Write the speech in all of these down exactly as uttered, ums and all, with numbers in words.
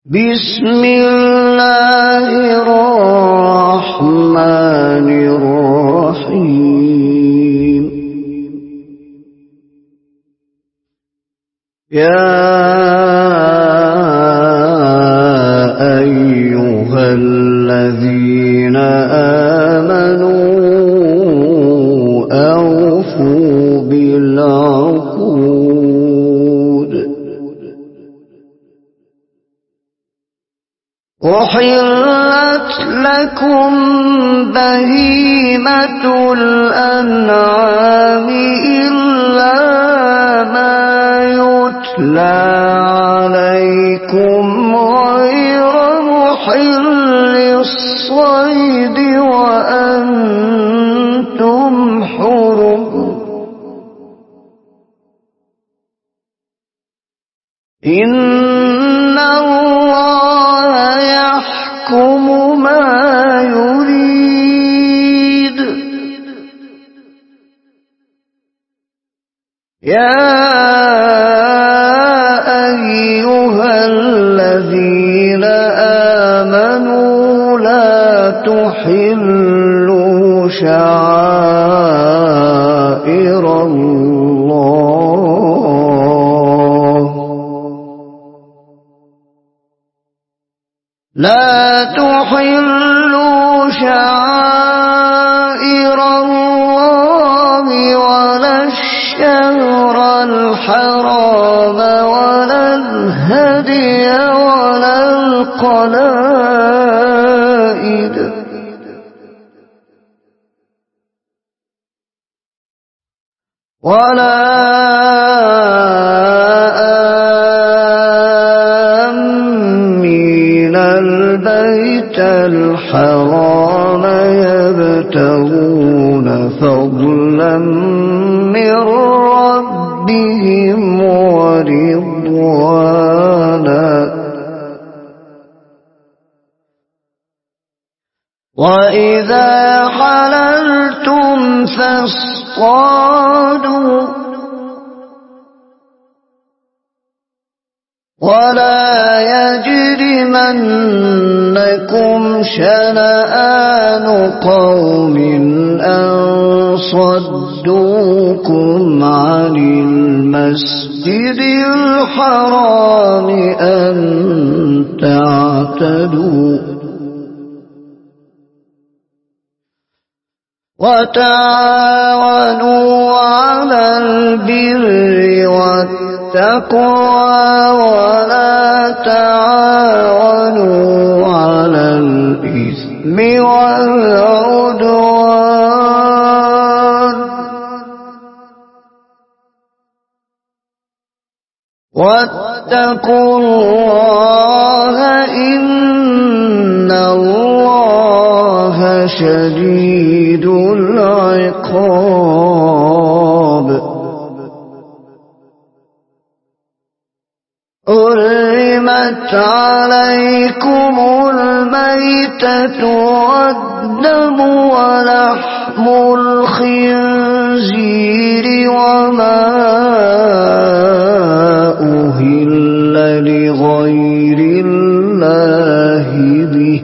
بسم الله الرحمن الرحيم. يا أيها الذين آمنوا أوفوا بالعقود. أحلت لكم بهيمة الأنعام إلا ما يتلى عليكم غير محل الصيد وأنتم حرم. إن الله يحكم ما يريد. يا أيها الذين آمنوا لا تحلوا شعائر الله لا تحلوا شعائر الله ولا الشهر الحرام ولا الهدي ولا القلائد ولا آمين البيت الحرام يبتغون فضلا من ربهم ورضوانا. وإذا حللتم فاصطادوا ولا يجرمنكم شنآن قوم أن صدوكم عن المسجد الحرام أن تعتدوا وتعاونوا على البر والتقوى ولا تعاونوا على الإثم والعدوان واتقوا الله إن الله شديد العقاب. حرمت عليكم الميتة والدم ولحم الخنزير وما أهل لغير الله به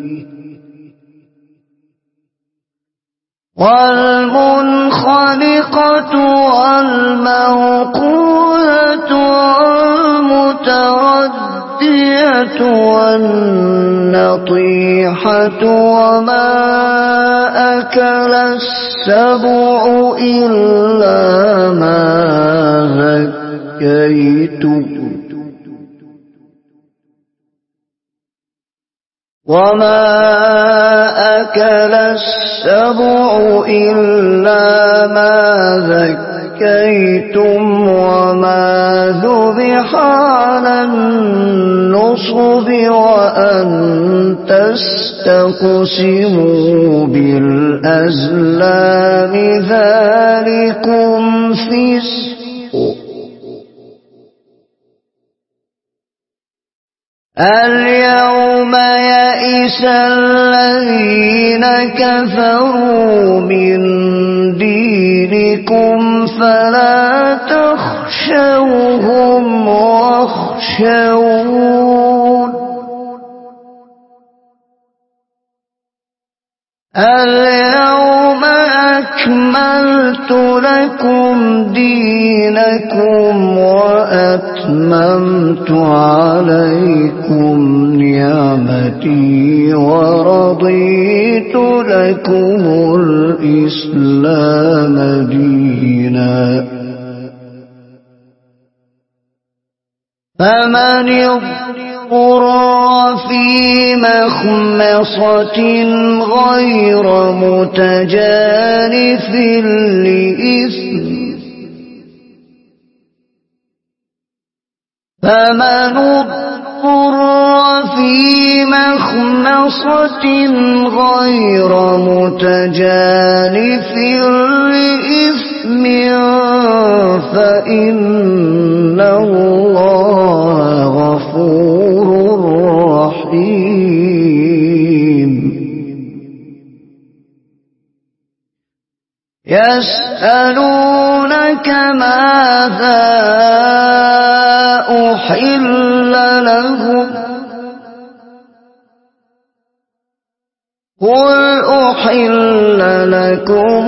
والمنخنقة والموقوذة والمتردية والنطيحة وما أكل السبع إلا ما ذكيتم وما أكل السبع إلا ما ذكيتم وما ذبح على النصب وأن تستقسموا بالأزلام ذلكم فسق. اليوم يئس الذين كفروا من دينكم فلا تخشوهم واخشون اليوم أكملت لكم دينكم وأتممت عليكم نعمتي ورضيت لكم الإسلام دينا فمن اضطر في مخمصة غير متجانف لإثم فمن اضطر في مخمصة غير متجانف لإثم فإن الله غفور رحيم يسألونك ماذا أحل لهم قل أحل لكم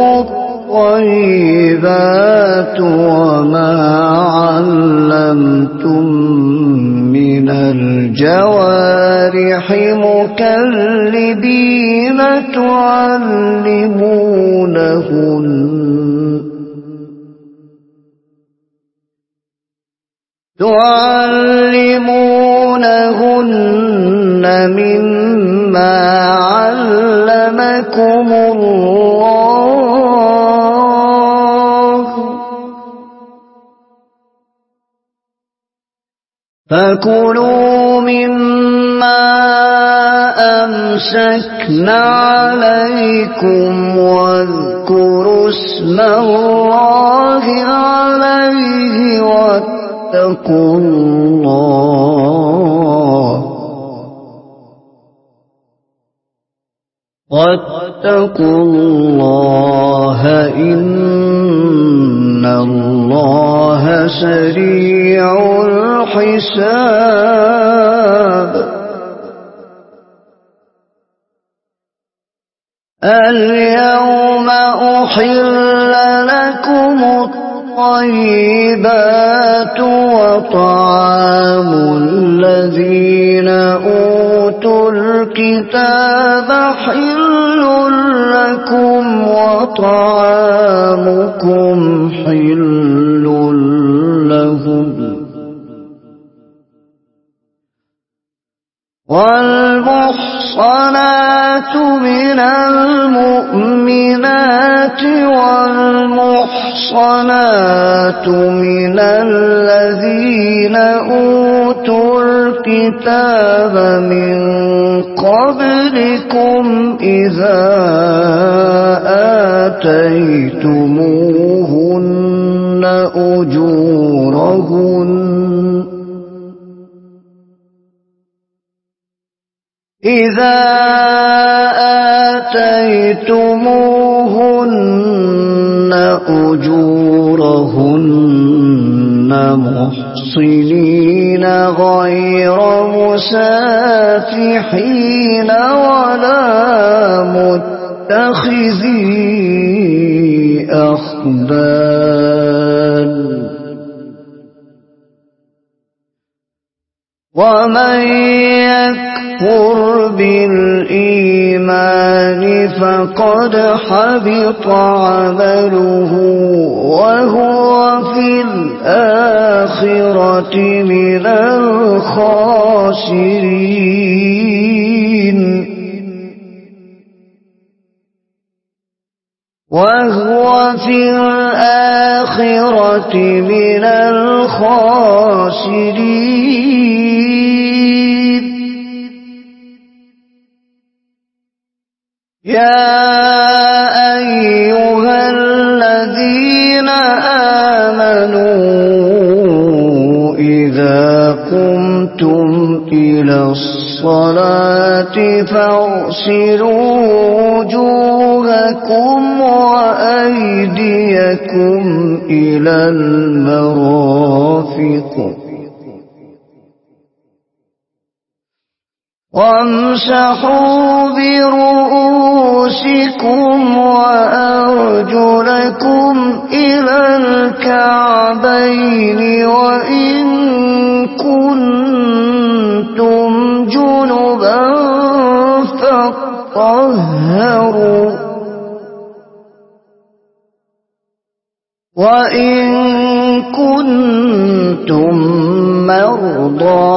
الطيبات وما علمتم من الجوارح مكلبين تعلمونهن تعلمونهن مما علمكم الله فكلوا مما أمسكنا عليكم واذكروا اسم الله عليه واتقوا الله واتقوا الله إن الله سريع الحساب اليوم أحل لكم الطيبات وطعام الذين أوتوا الكتاب حل لكم وطعامكم حل لهم والمحصنات من المؤمنات والمحصنات من الذين أوتوا الكتاب من قبلكم إذا آتيتموهن أجورهن إذا آتيتموهن أجورهن محصنين غير مسافحين ولا متخذي أخدان ومن يكفر بالإيمان فقد حبط عمله وهو في الآخرة من الخاسرين وهو في الآخرة من الخاسرين يا أيها الذين آمنوا إذا قمتم إلى الصلاة فاغسلوا وجوهكم وأيديكم إلى المرافق وامسحوا برؤوسكم وأرجلكم إلى الكعبين وإن كنتم جنبا فاطهروا وإن كنتم مرضى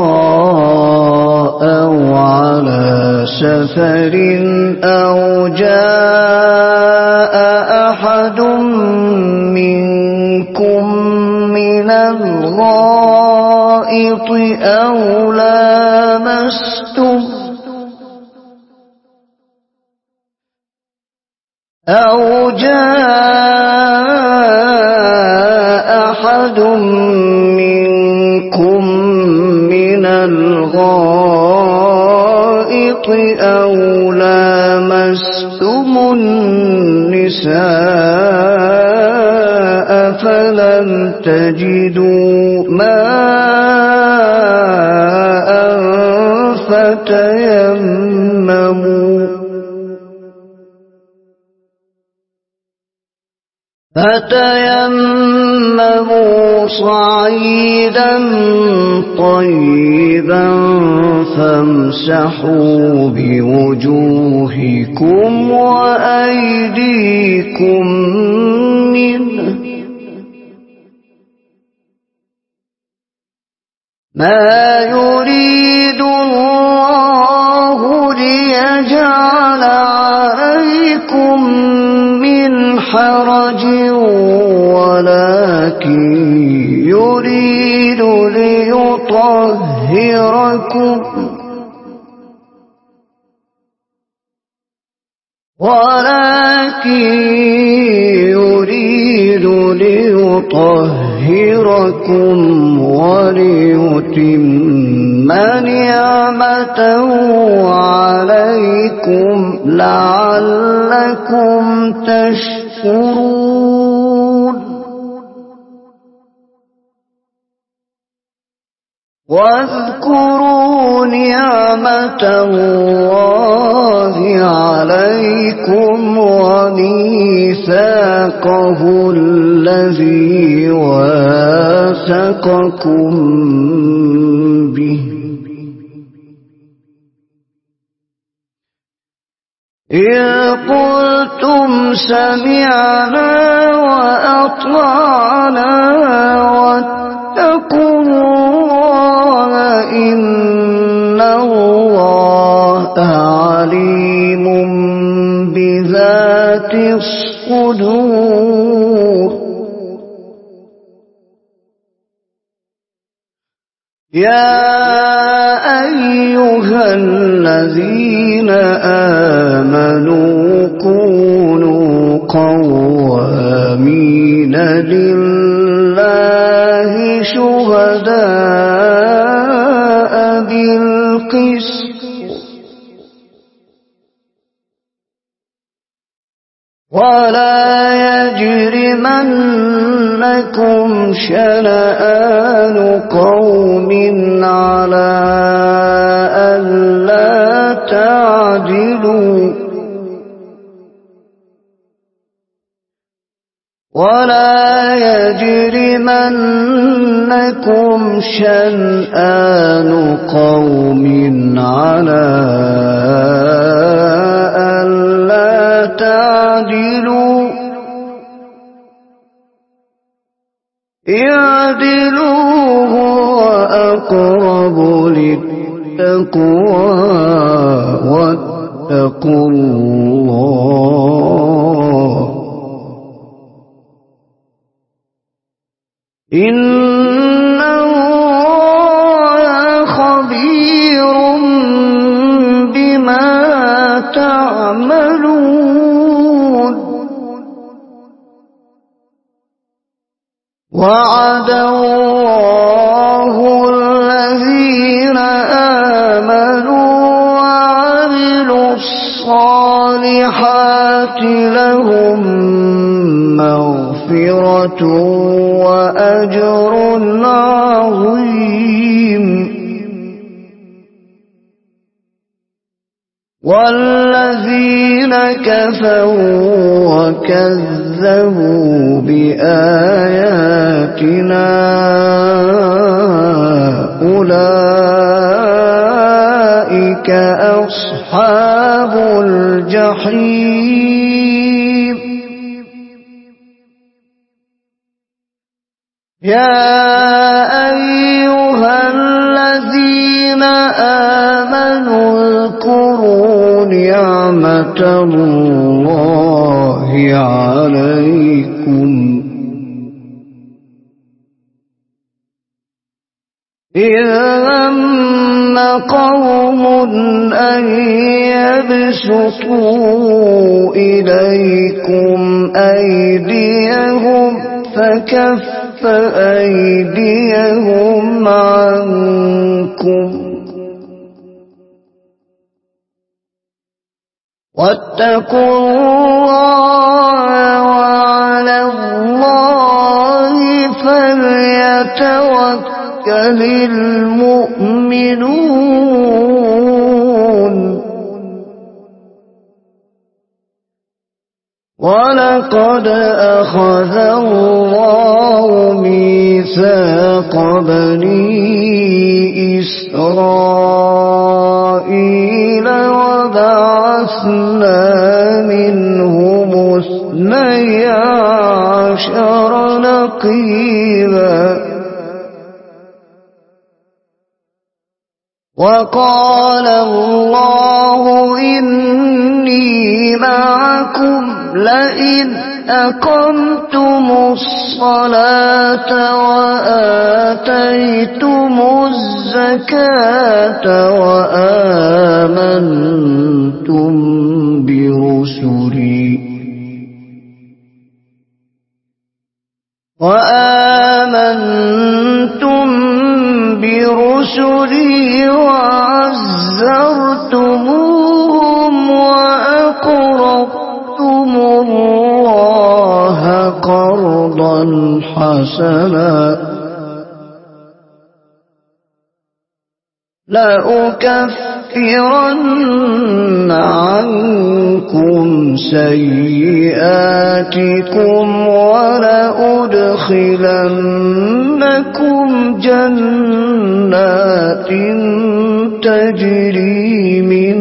أو على سفر أو جاء أحد منكم من الغائط أو لامستم أو جاء أحد منكم من الغائط أو لامستم النساء فلم تجدوا ماء فتيمموا فتيمموا صعيدا طيبا فامسحوا بوجوهكم وأيديكم منه ما يريد الله ليجعل عليكم من حرج ولكن يريد ليطهركم ولكن يريد ليطهركم وليتم نعمته عليكم لعلكم تشكرون واذكروا نعمة الله عليكم وميثاقه الذي واثقكم به إذ قلتم سمعنا وأطعنا واتقوا الله إن الله عليم بذات الصدور يا أيها الذين آمنوا كونوا قوامين لله شهداء بالقسط ولا يجرمنكم شنآن قوم على ألا تعدلوا ولا يجرمنكم شنآن قوم على ألا تعدلوا اعدلوا هو أقرب للتقوى واتقوا الله إن الله خبير بما تعملون وعد الله الذين آمنوا وعملوا الصالحات لهم مغفرة وأجر عظيم والذين كفروا وكذبوا بآياتنا أولئك أصحاب الجحيم. يا أيها الذين آمنوا اذكروا نعمة الله عليكم إذ هم قوم أن يبسطوا إليكم أيديهم فكف أيديهم عنكم واتقوا الله وعلى الله فليتوكل المؤمنون. ولقد أخذ الله ميثاق بني إسرائيل وبعثنا منهم اثني عشر نقيبا وقال الله إني معكم لئن أقمتم الصلاة وآتيتم الزكاة وآمنتم برسلي وآمنتم برسلي وعزرتموهم وأقرضتم الله قرضا حسنا لأكفرن عنكم سيئاتكم ولأدخلنكم جنات تجري من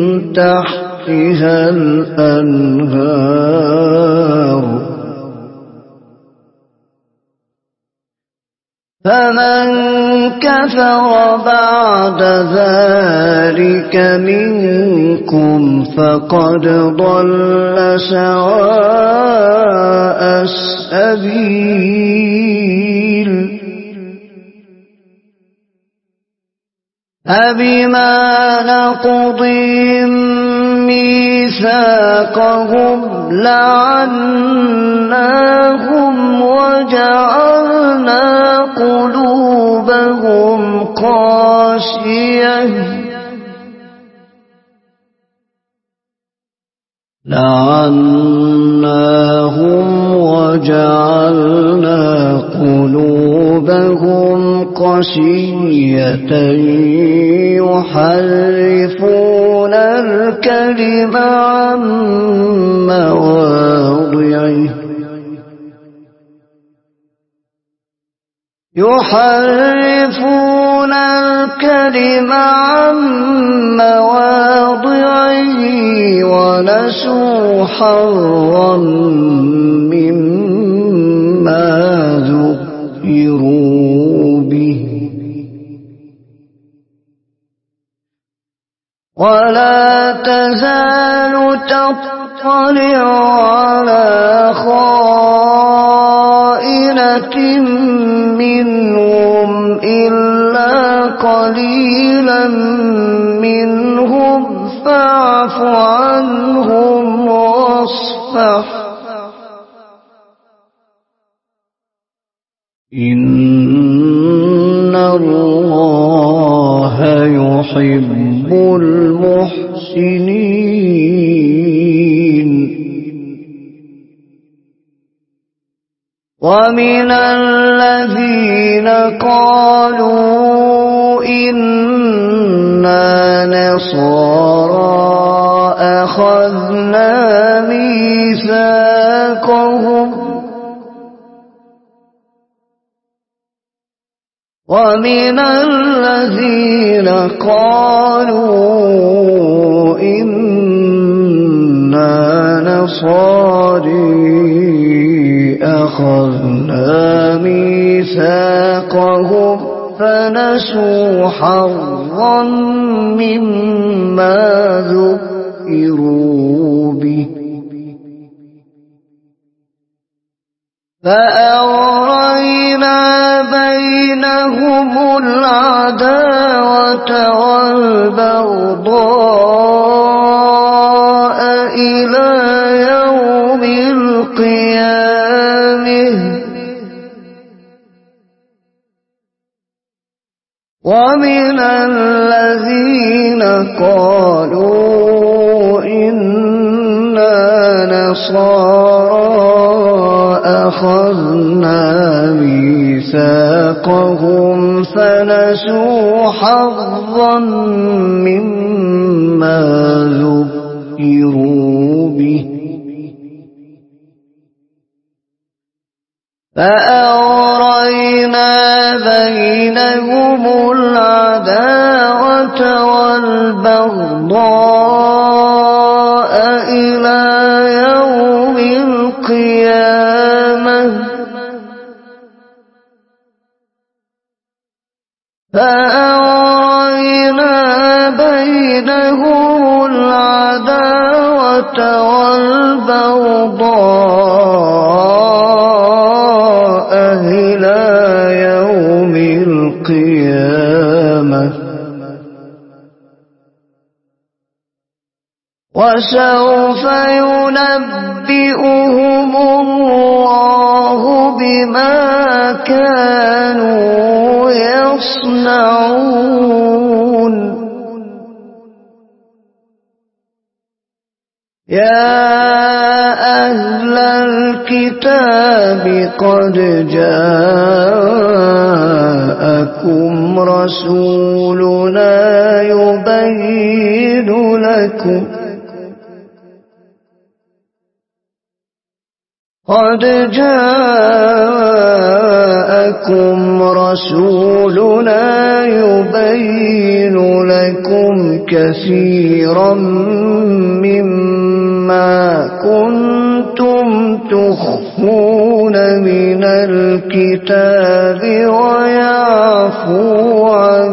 تحتها الأنهار فمن كفر بعد ذلك منكم فقد ضل سواء السبيل. أبما نقضهم ميثاقهم لعناهم وجعلنا قلوبهم قاسية لعناهم وجعلنا قلوبهم قسية يحرفون الكلم عن مواضعه يحرفون الكلم عن مواضعه ونسوا حظا مما ذكروا به ولا تزال تطلع على خائنة منهم إلا قليلا منهم فاعف عنهم واصفح إن الله يحب المحسنين. ومن الذين قالوا إنا نصارى اتخذوا الله ولدا ذلك ما وعدهم الشيطان وما كانوا يعملون. أخذنا ميثاقهم ومن الذين قالوا إنا نصارى أخذنا ميثاقهم فنسوا حظا مما ذكروا به فأغرينا بينهم العداوة والبغضاء إلى يوم القيامة ومن الذين قالوا إنا نصارى أخذنا ميثاقهم فنسوا حظا مما ذكروا به فأغرينا بينهم العداوة والبغضاء إلى يوم القيامة فأغرينا بينهم العداوة والبغضاء إلى يوم القيامة وسوف ينبئهم الله بما كانوا يصنعون يا أهل الكتاب قد جاءكم رسولنا يبين لكم قد جاءكم رسولنا يبين لكم كثيرا مما كنتم تخفون من الكتاب ويعفو عن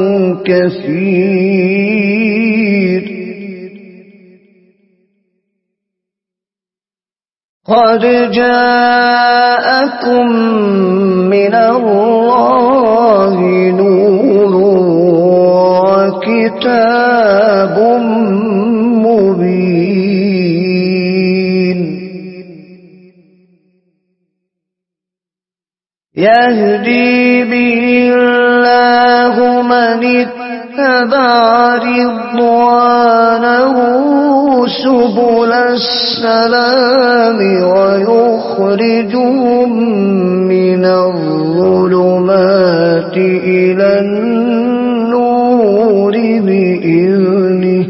كثير قد جاءكم من الله نور وكتاب مبين يهدي به الله من اتبع رضوانه سبل السلام ويخرجهم من الظلمات إلى النور بإذنه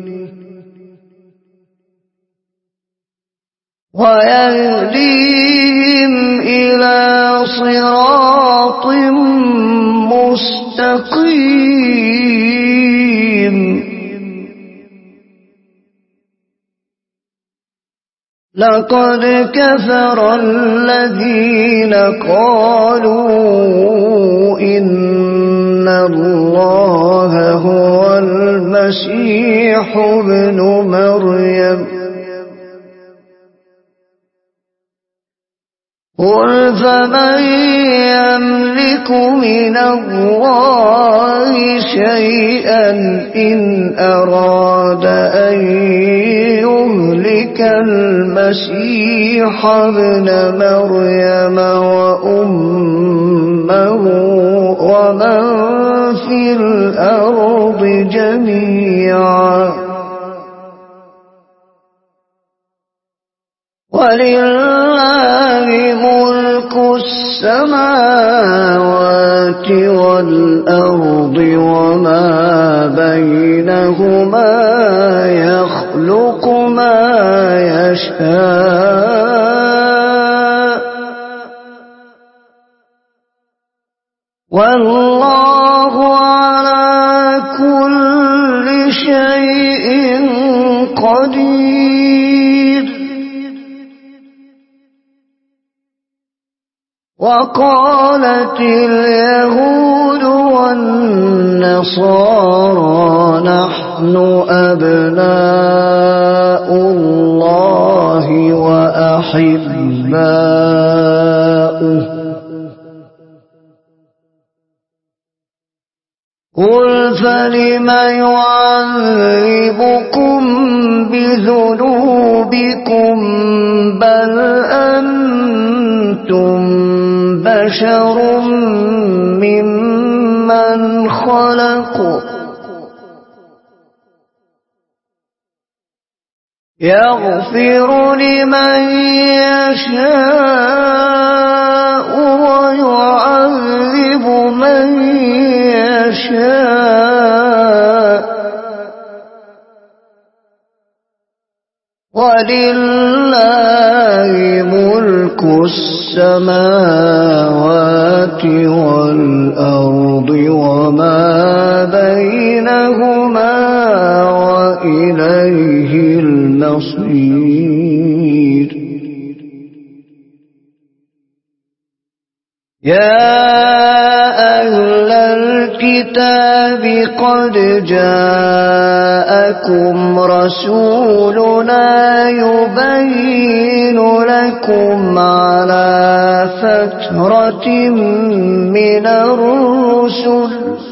ويهديهم إلى صراط مستقيم لقد كفر الذين قالوا إن الله هو المسيح ابن مريم قل فمن يملك من الله شيئا إن أراد أن يهلك المسيح ابن مريم وأمه ومن في الأرض جميعا ولله ملك السماوات والأرض وما بينهما يخلق ما يشاء والله على كل شيء قدير. وقالت اليهود والنصارى نحن أبناء الله وأحباؤه قل فلم يعذبكم بذنوبكم بل أنتم بشر ممن خلق يغفر لمن يشاء ويعذب من يشاء ولله ملك السماوات والأرض وما بينهما وإليه المصير. يا أهل الكتاب قد جاءكم رسولنا يبين لكم على فترة من الرسل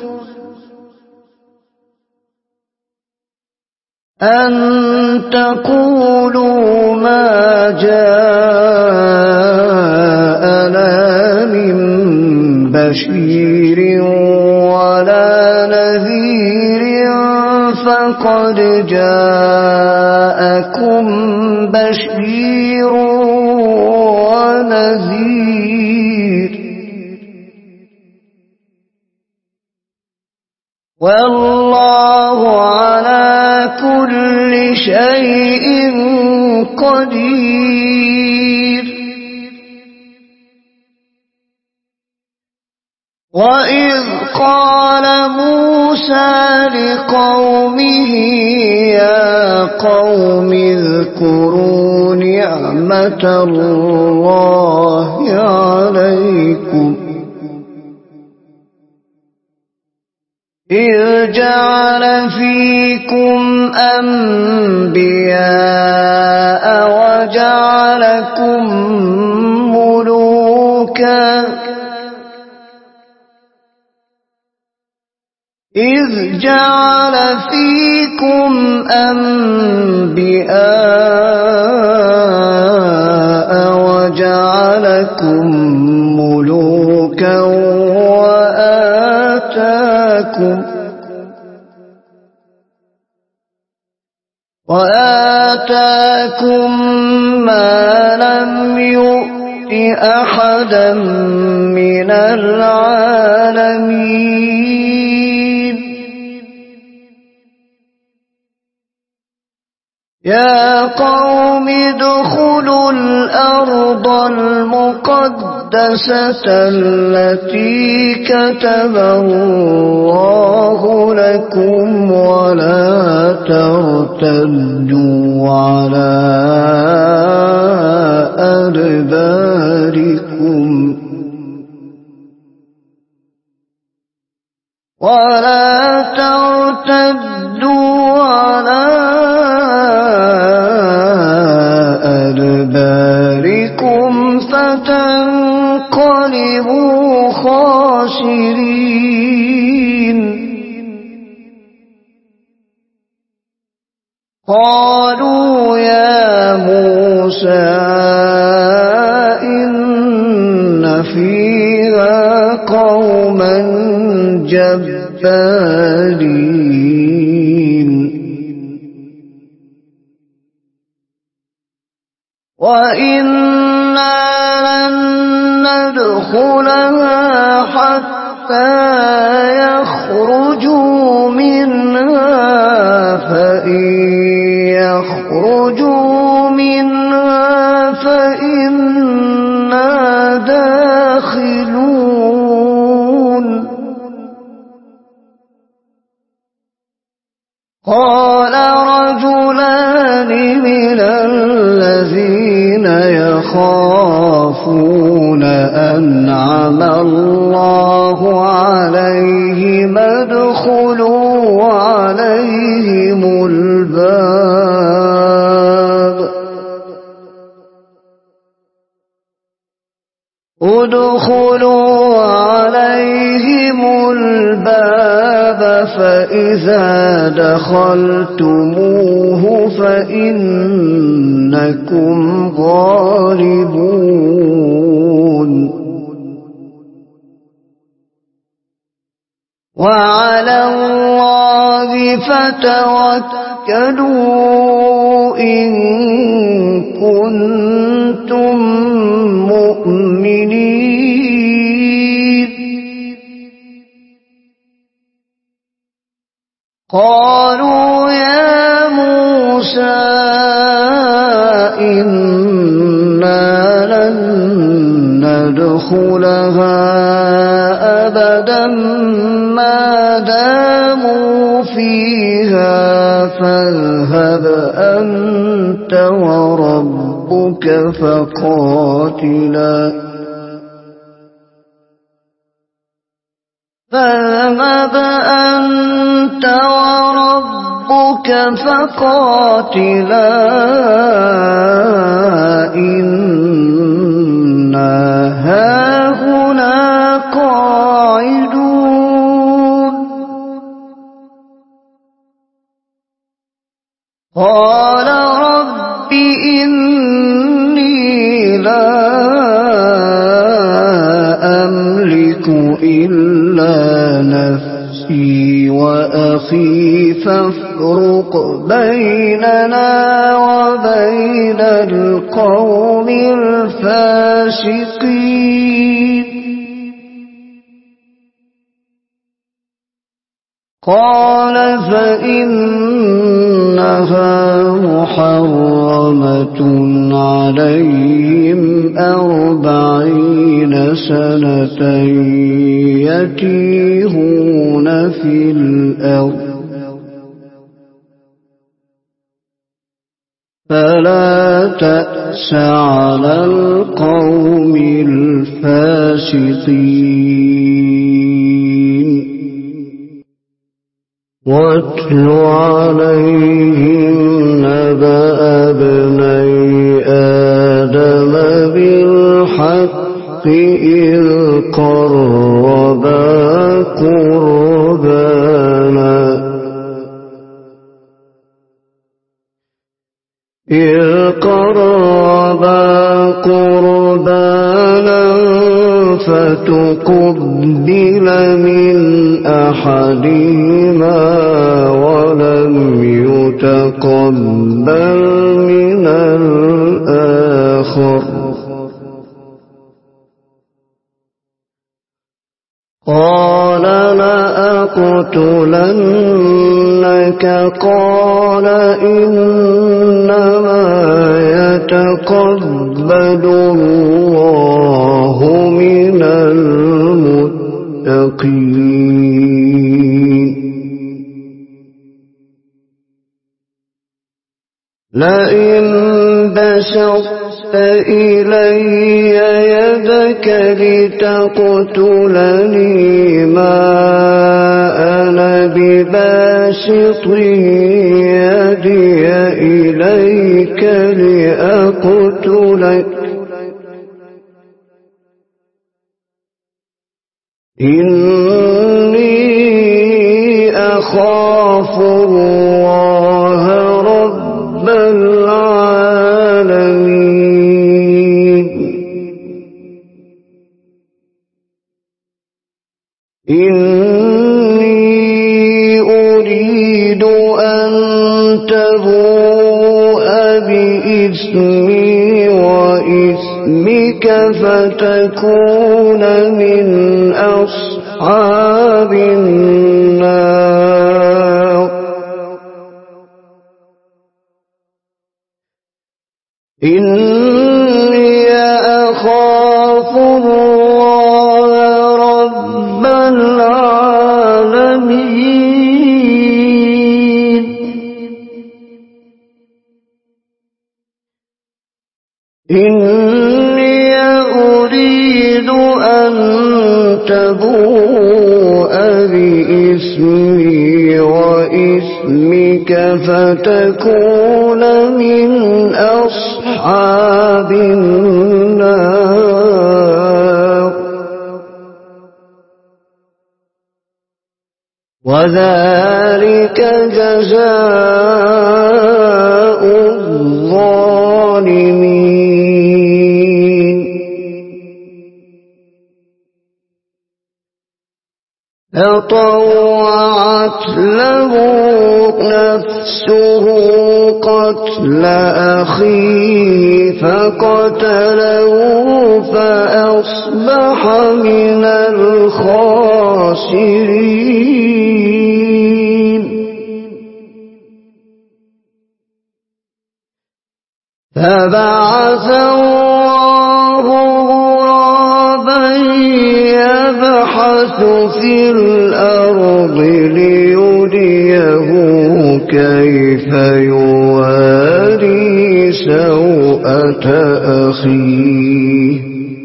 أن تقولوا ما جاءنا من بشير ولا نذير فقد جاءكم بشير ونذير والله على كل شيء قدير. وإذ قال موسى لقومه يا قوم اذكروا نعمة الله عليكم إذ جعل فيكم أنبياء وجعلكم ملوكا إذ جعل فيكم أنبياء وجعلكم ملوكا وآتاكم وآتاكم ما لم يؤت أحدا من العالمين. يا قوم ادخلوا الأرض المقدسة التي كتب الله لكم ولا ترتدوا على أدباركم ولا ترتدوا على أدباركم فتنقلبوا خاسرين. قالوا يا موسى إن فيها قوما جبارين وإنا لن ندخلها قال رجلان من الذين يخافون أنعم الله عليهم ادخلوا عليهم الباب ادخلوا عليهم الباب فإذا دخلتموه فإنكم غالبون وعلى الله فتوكلوا إن كنتم مؤمنين قالوا يا موسى إنا لن ندخلها أبدا ما داموا فيها فاذهب أنت وربك فقاتلا فاذهب أنت وربك فقاتلا إنا هاهنا قاعدون قال رب إني لا أملك إلا نفسي وأخي فافرق بيننا وبين القوم الفاسقين قال فإنها محرمة عليهم أربعين سنة يتيهون في الأرض فلا تأس على القوم الفاسقين واتل عليهم نبأ ابني آدم بالحق إذ قربا قربانا إذ قربا قربانا فتقبل من أحدهما ولم يتقبل من الآخر قال لأقتلنك قال إنما يتقبل الله من المتقين لئن بسطت إلي يدك لتقتلني ما أنا بباسط يدي إليك لأقتلك إني أخاف الله رب العالمين إني أريد أن تبوء بإثمي وإثمك فتكون من أصحاب النار إني أخاف الله رب العالمين إني أريد أن تبوء بإثمي وإثمك فتكون من أصحاب النار وذلك جزاء الظالمين. فطوعت له نفسه قتل أخيه فقتله فأصبح من الخاسرين. فبعث الله غرابا يبحث في الأرض ليريه كيف يواري سوءة أخيه.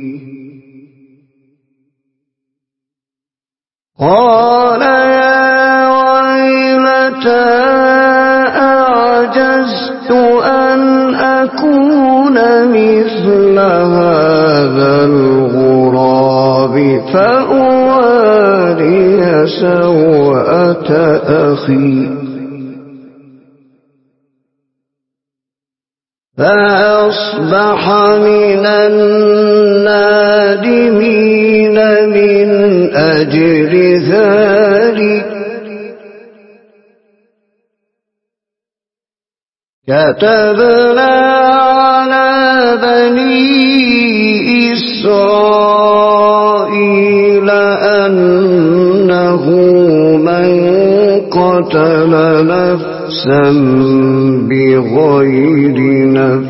قال يا ويلتى أعجزت أن أكون مثل هذا الغراب فأواري سوءة أخي. فأصبح من النادمين من أجل ذلك. كتبنا على بني إسرائيل أنه من قتل نفسا بغير نفس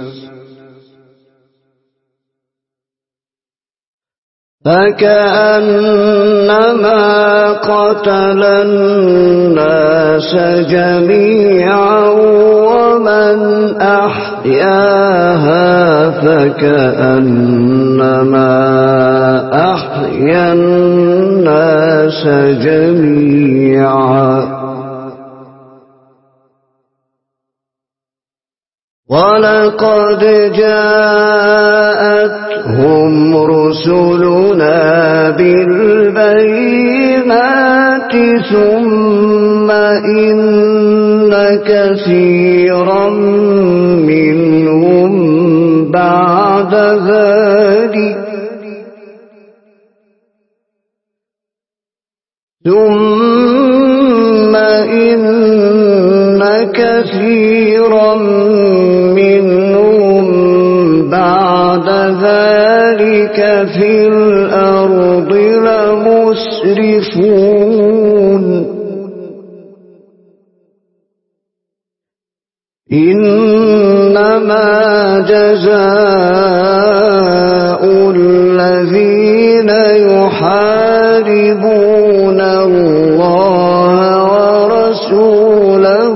فكأنما قتل الناس جميعا ومن أحياها فكأنما أحيا الناس جميعا. ولقد جاءتهم رسلنا بالبينات ثم إن كثيرا منهم بعد ذلك ثم إن كثيرا منهم بعد ذلك في الأرض لمسرفون. إنما جزاء الذين يحاربون الله ورسوله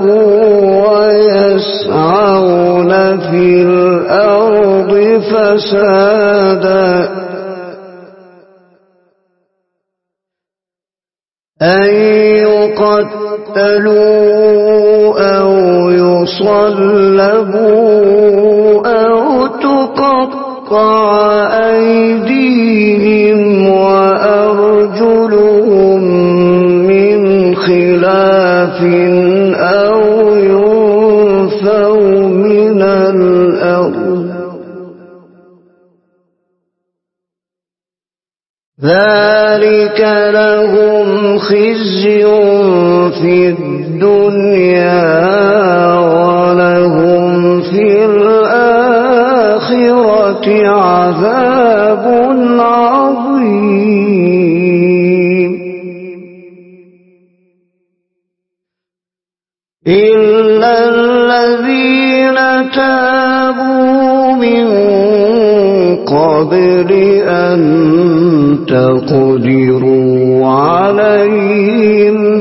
ويسعون في الأرض فسادا أن يقتلوا أو يصلبوا أو تقطع أيديهم وأرجلهم من خلاف أو ينفوا من الأرض ذلك لهم خزي في الدنيا ولهم في الآخرة عذاب عظيم. إلا الذين تابوا من قبل أن تقدروا عليهم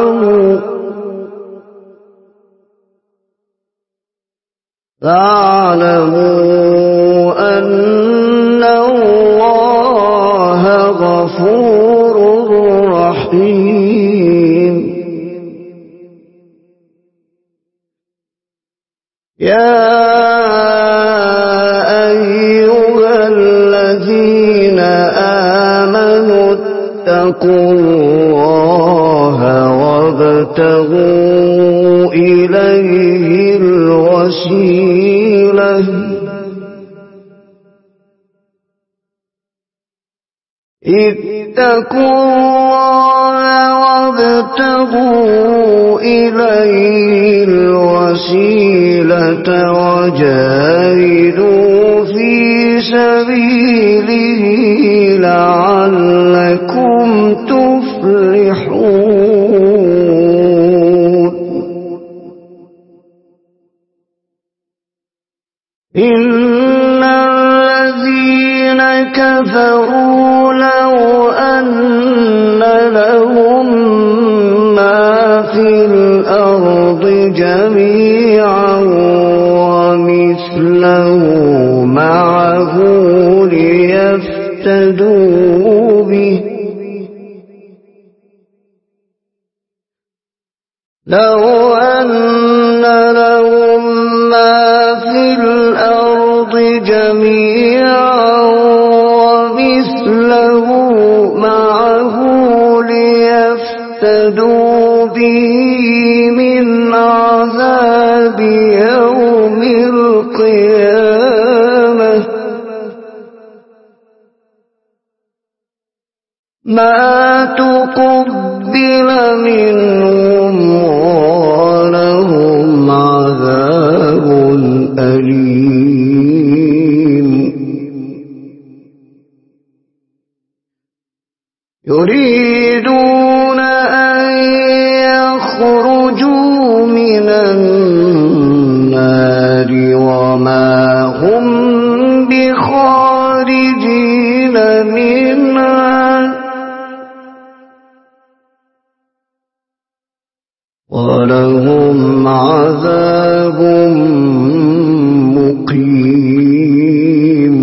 فاعلموا واعلموا أن الله غفور رحيم. يا أيها الذين آمنوا اتقوا الله وابتغوا إليه الوسيلة اتقوا الله وابتغوا إليه الوسيلة وجاهدوا في سبيله لعلكم تفلحون. إن الذين كفروا لو أن لهم ما في الأرض جميعا ومثله معه ليفتدوا به لو أن لهم ما في الأرض جميعا ومثله معه ليفتدوا به من عذاب يوم القيامة ما تقبل منهم ولهم عذاب أليم. يريدون أن يخرجوا من النار وما هم بخارجين منها ولهم عذاب مقيم.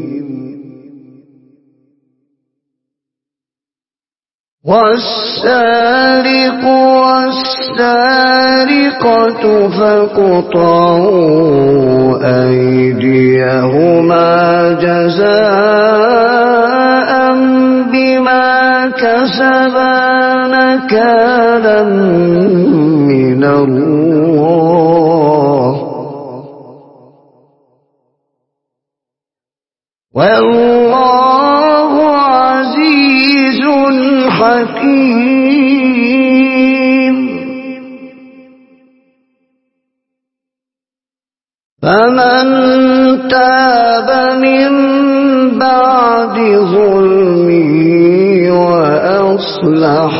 والسارق والسارقة فاقطعوا أيديهما جزاء بما كسبا نكالا من الله والله عزيز حكيم. فمن تاب من بعد ظلمه وأصلح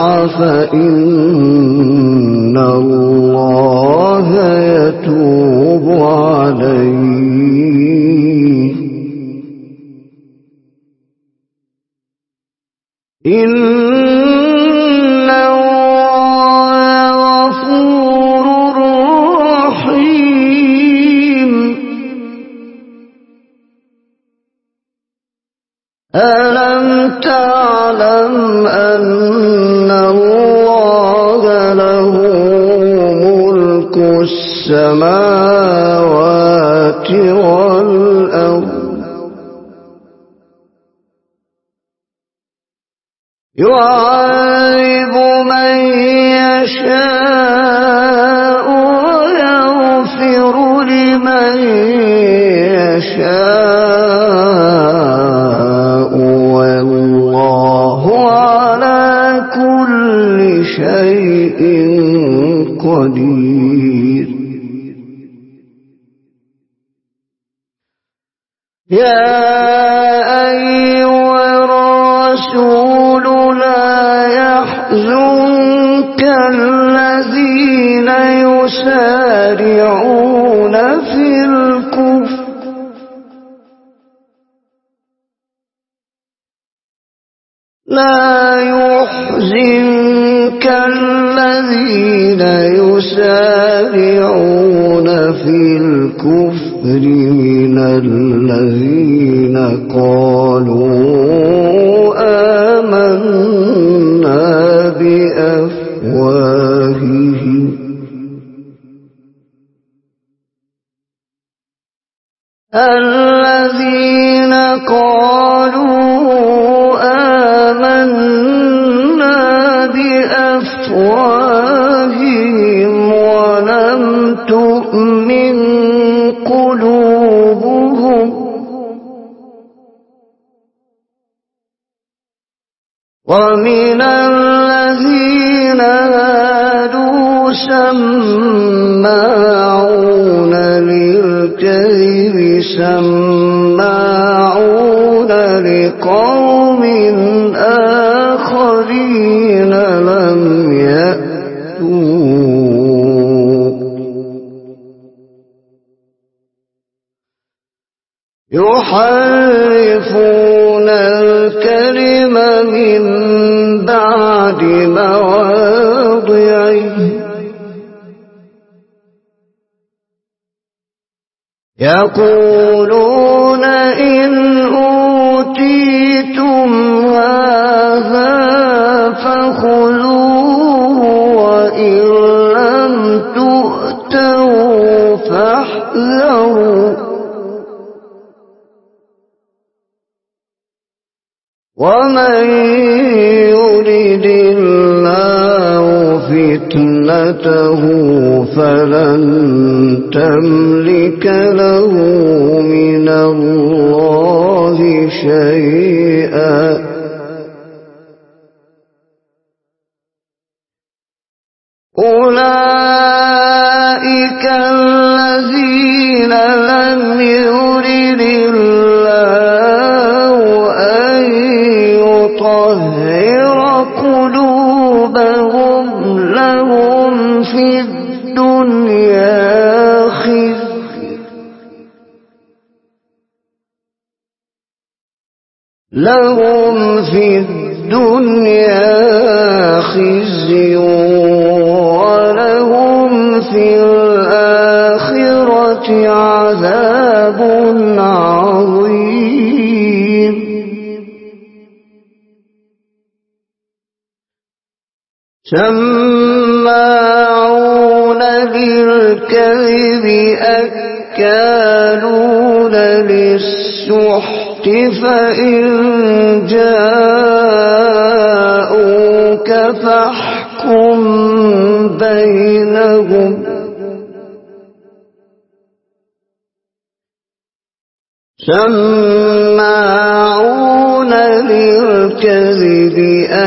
فإن الله يتوب عليه. إن الله غفور رحيم. ألم تعلم أن الله له ملك السماوات والأرض يعذب من يشاء ويغفر لمن يشاء والله على كل شيء قدير. يا أيها الرسول لا يحزنك الذين يسارعون في الكفر لا يحزنك الذين يسارعون في الكفر من الذين قالوا آمنا بأفواههم ولم تؤمن قلوبهم ومن الذين هادوا سماعون للكذب سماعون لقوم آخرين لم يأتوك يحرفون الكلم من بعد مواضعه يقولون إن أوتيتم هذا فخذوه وإن لم تؤتوا فاحذروا ومن يرد الله فتنته فلن تملك له من الله شيئا أولئك الذين لم يرد الله أن يطهر قلوبهم لهم في الدنيا خزي لهم في الدنيا خزي ولهم في الآخرة عذاب عظيم سماعون للكذب أكالون للسحت فإن جاءوك فاحكم بينهم سماعون للكذب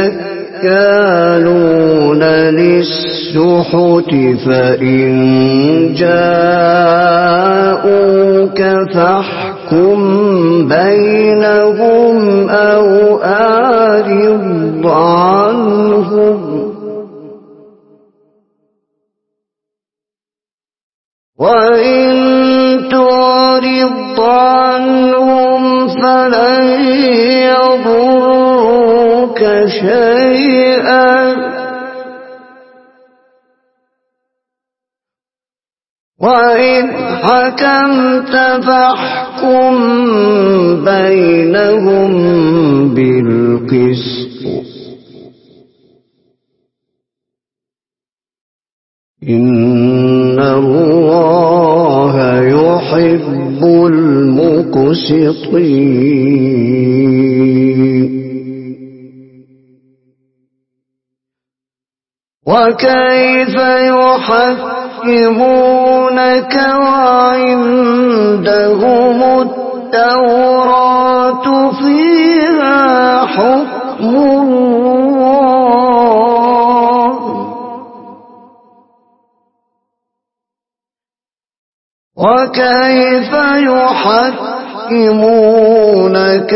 أكالون للسحت فإن جاءوك فاحكم بينهم أو أعرض عنهم وإن تعرض عنهم فلن يضروك شيئا وإن حكمت فاحكم بينهم بالقسط إن الله يحب المقسطين وكيف يحكمونك وعندهم التوراة فيها حكم الله وكيف يحكمونك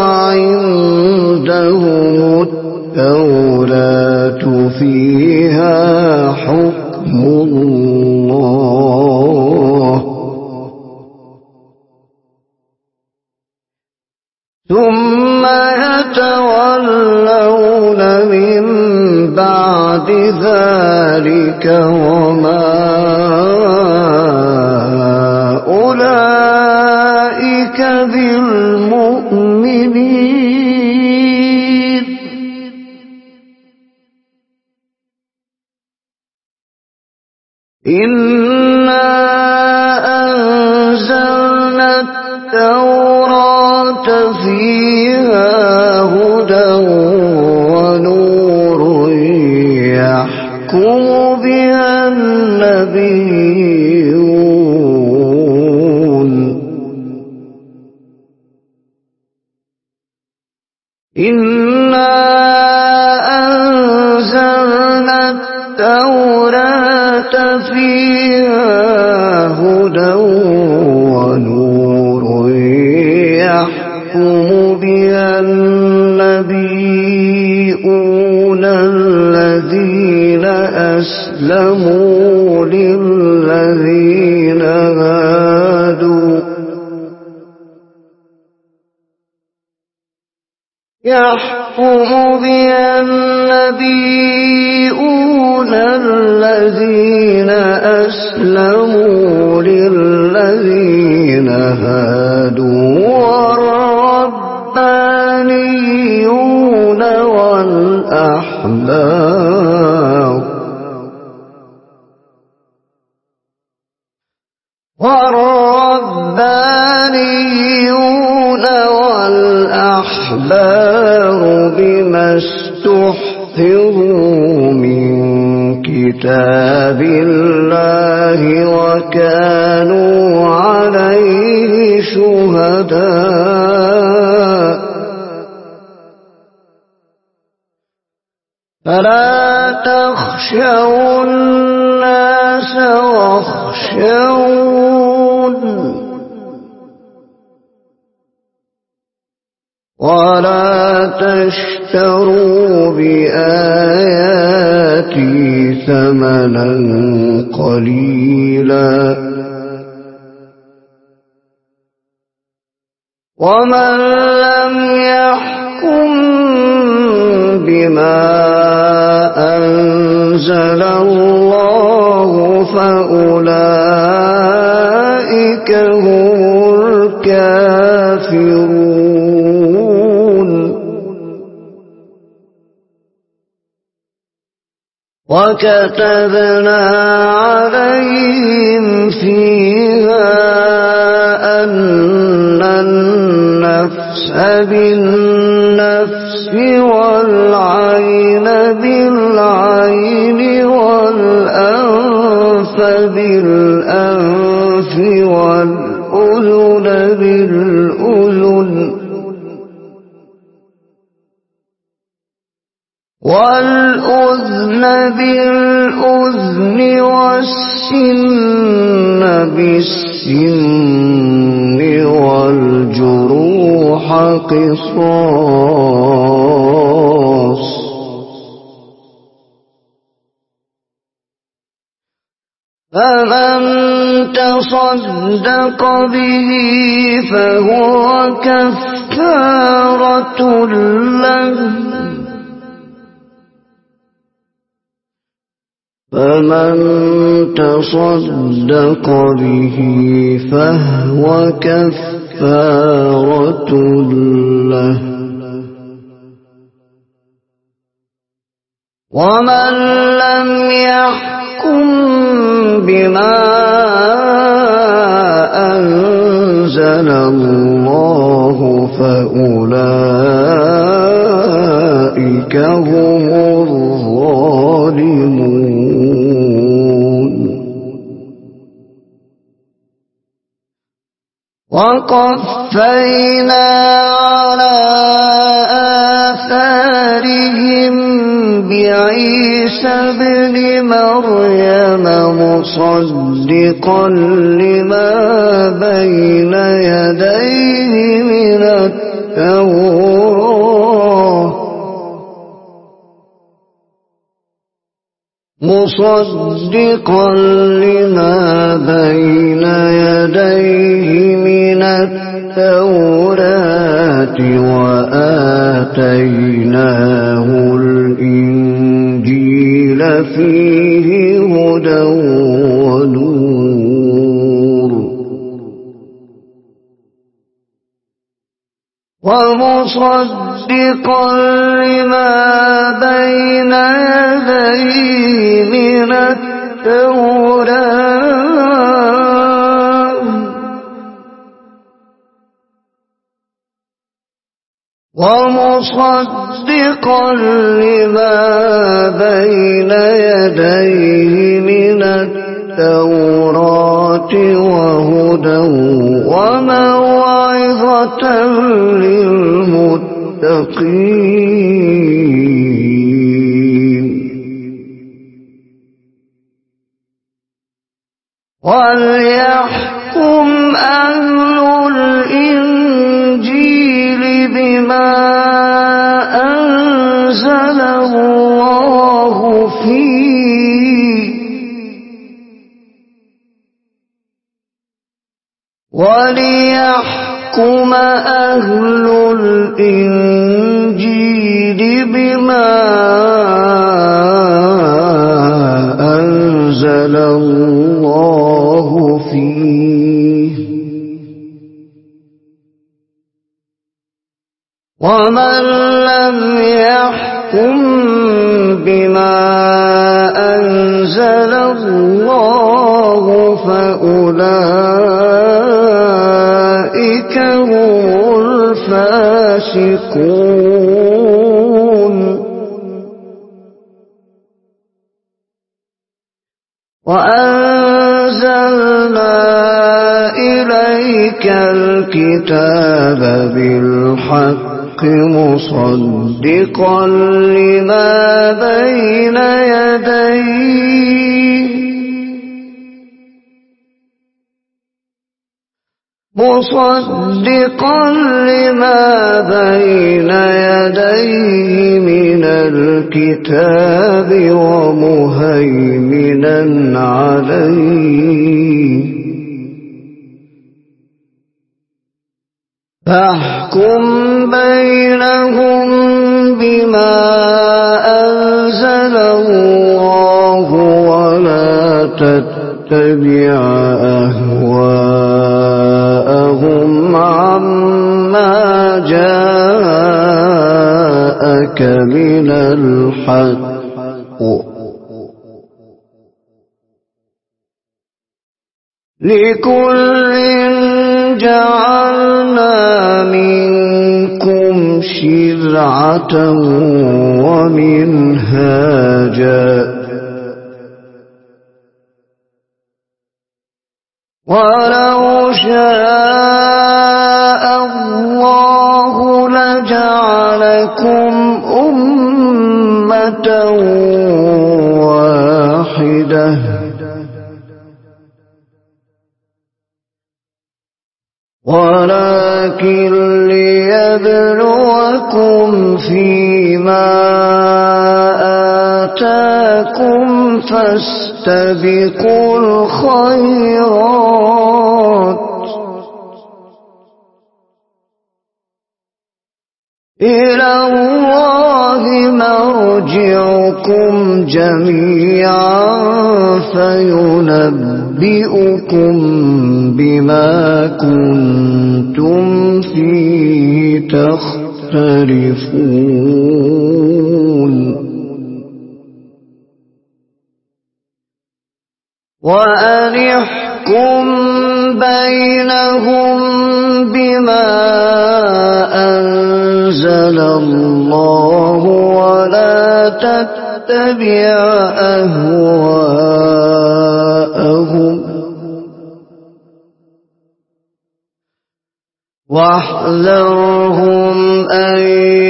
وعندهم التوراة فيها حكم الله ثم يتولون من بعد ذلك وما أولئك بالمؤمنين إنا أنزلنا النبيون إنا أنزلنا التوراة فيها هدى ونور يحكم بها النبيون الذين أسلموا للذين هادوا يحكم بها النبيون الذين أسلموا للذين هادوا والربانيون والأحبار والربانيون والأحبار بما استحفظوا من كتاب الله وكانوا عليه شهداء فلا تخشوا الناس واخشون ولا تشتروا بآياتي ثمنا قليلا ومن لم يحكم بما أنزل الله فأولئك هم الكافرون وكتبنا عليهم فيها أن النفس بالنفس والعين بالعين والأنف بالأنف والأذن بالأذن والأذن بالأذن والسن بالسن والجروح قصاص فمن تصدق به فهو كفارة له فمن تصدق به فهو كفارة له ومن لم يحكم بما أنزل الله فأولئك هم الظالمون وقفينا على آثارهم بعيسى ابن مريم مصدقا لما بين يديه من التوراة مصدقا لما بين يديه من التوراة وآتيناه الإنجيل فيه هدى ونور ومصدقا لما بين يديه من التوراة ومصدقا لما بين يديه من التوراة التوراة وهدى وموعظة للمتقين وليحكم أهل الإنجيل بما أنزل الله فيه وليحكم أهل الإنجيل بما أنزل الله فيه ومن لم يحكم بما أنزل الله فأولئك هم الفاسقون وأنزلنا إليك الكتاب بالحق مصدقا لما بين يديه مصدقا لما بين يديه من الكتاب ومهيمنا عليه فاحكم بينهم بما أنزل الله ولا تتبع أهواءهم عما جاءك من الحق لكل جعلنا منكم شرعة ومنهاجا ولو شاء الله لجعلكم أمة واحدة ولكن ليبلوكم فيما آتاكم فاستبقوا الخيرات إلى الله مرجعكم جميعا فينبئكم بما كنتم فيه تختلفون وأن يحكم بينهم بما أنزل الله ولا تتبع أهواءهم واحذرهم أن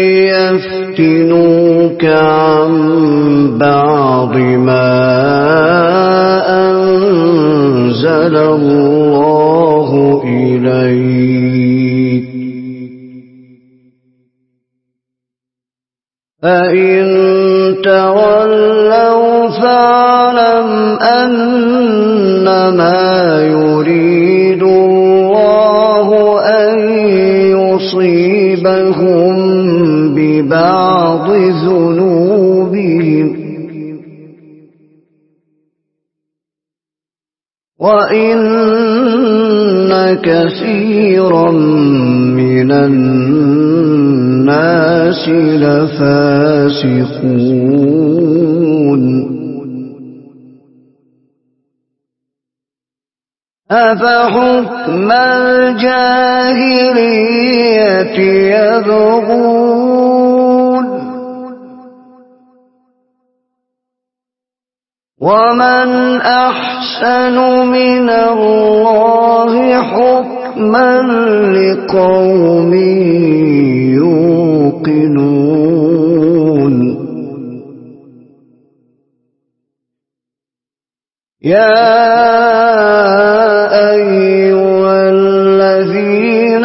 يفتنوك عن بعض ما أنزل الله إليك فإن تولوا فاعلم أنما يريد الله أن يصيبهم ببعض ذنوبهم وإن كثيرا من الناس لفاسقون أفحكم الجاهلية يبغون ومن أحسن من الله حكما لقوم يوقنون يا أيها الذين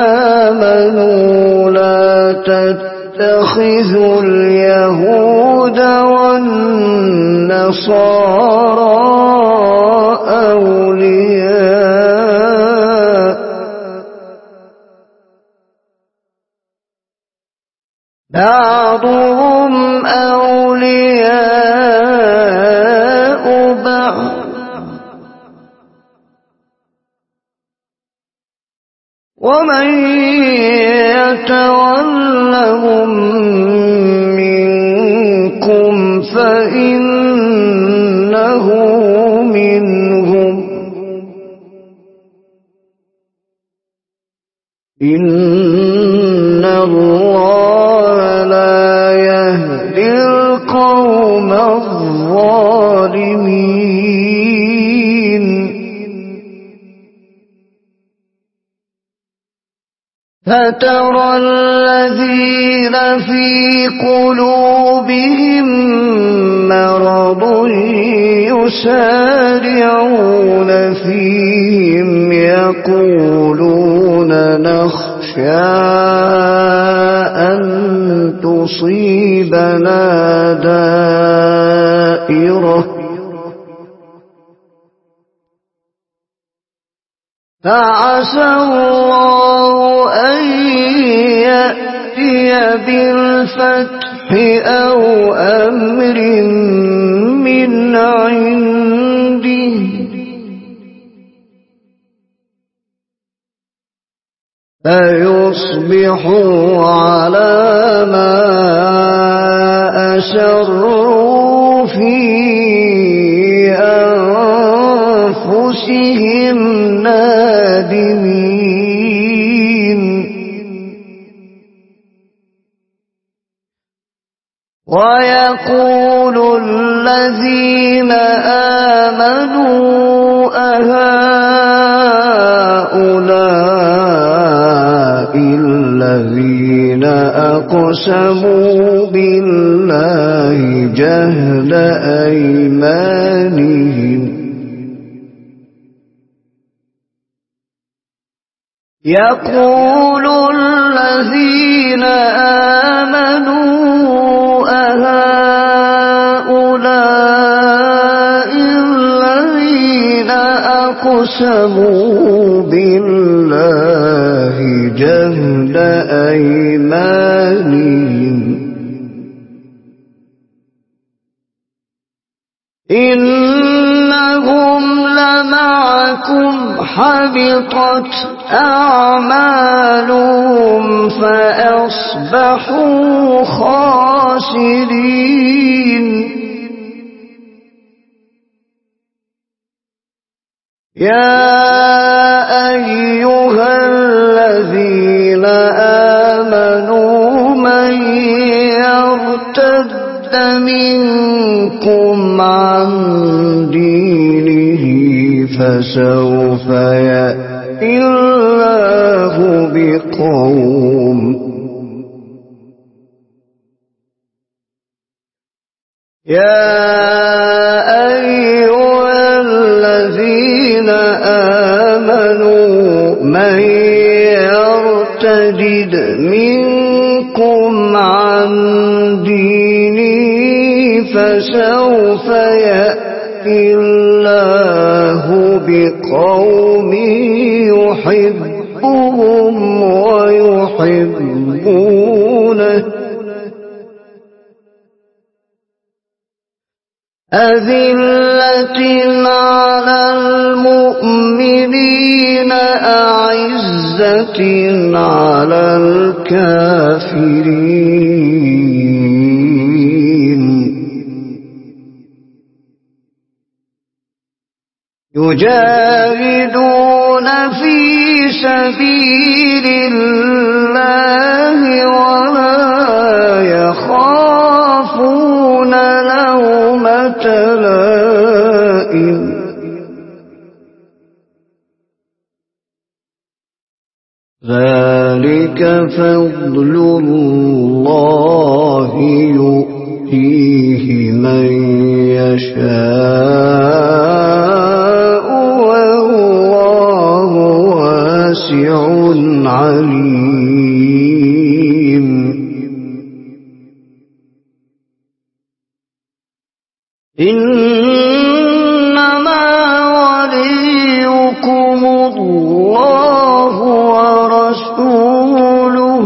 آمنوا لا تتخذوا اليهود والنصارى أولياء بعضهم أولياء بعض ومن يتولهم منكم فإنه منهم إن الله لا يهدي القوم الظالمين فترى الذين في قلوبهم مرض يسارعون فيهم يقولون نخشى أن تصيبنا دائرة فعسى الله أن يأتي بالفتح أو أمر من عنده فيصبحوا على ما أسروا في أنفسهم نادمين ويقول الذين آمنوا أهؤلاء الذين أقسموا بالله جهد أيمانهم يقول الذين آمنوا أهؤلاء الذين أقسموا بالله جهد أيمانهم إنهم لمعكم حبطت أعمالهم فأصبحوا خاسرين يا أيها الذين آمنوا من يرتد منكم عن دينه فسوف يأتي الله بقوم يا أيها الذين آمنوا من يرتد منكم عن دينه فسوف يأتي الله بقوم يحبهم ويحبونه أذلة على المؤمنين أعزة على الكافرين يجاهدون في سبيل الله ولا يخافون لومة لائم ذلك فضل الله يؤتيه من يشاء والله واسع عليم. إنما وليكم الله ورسوله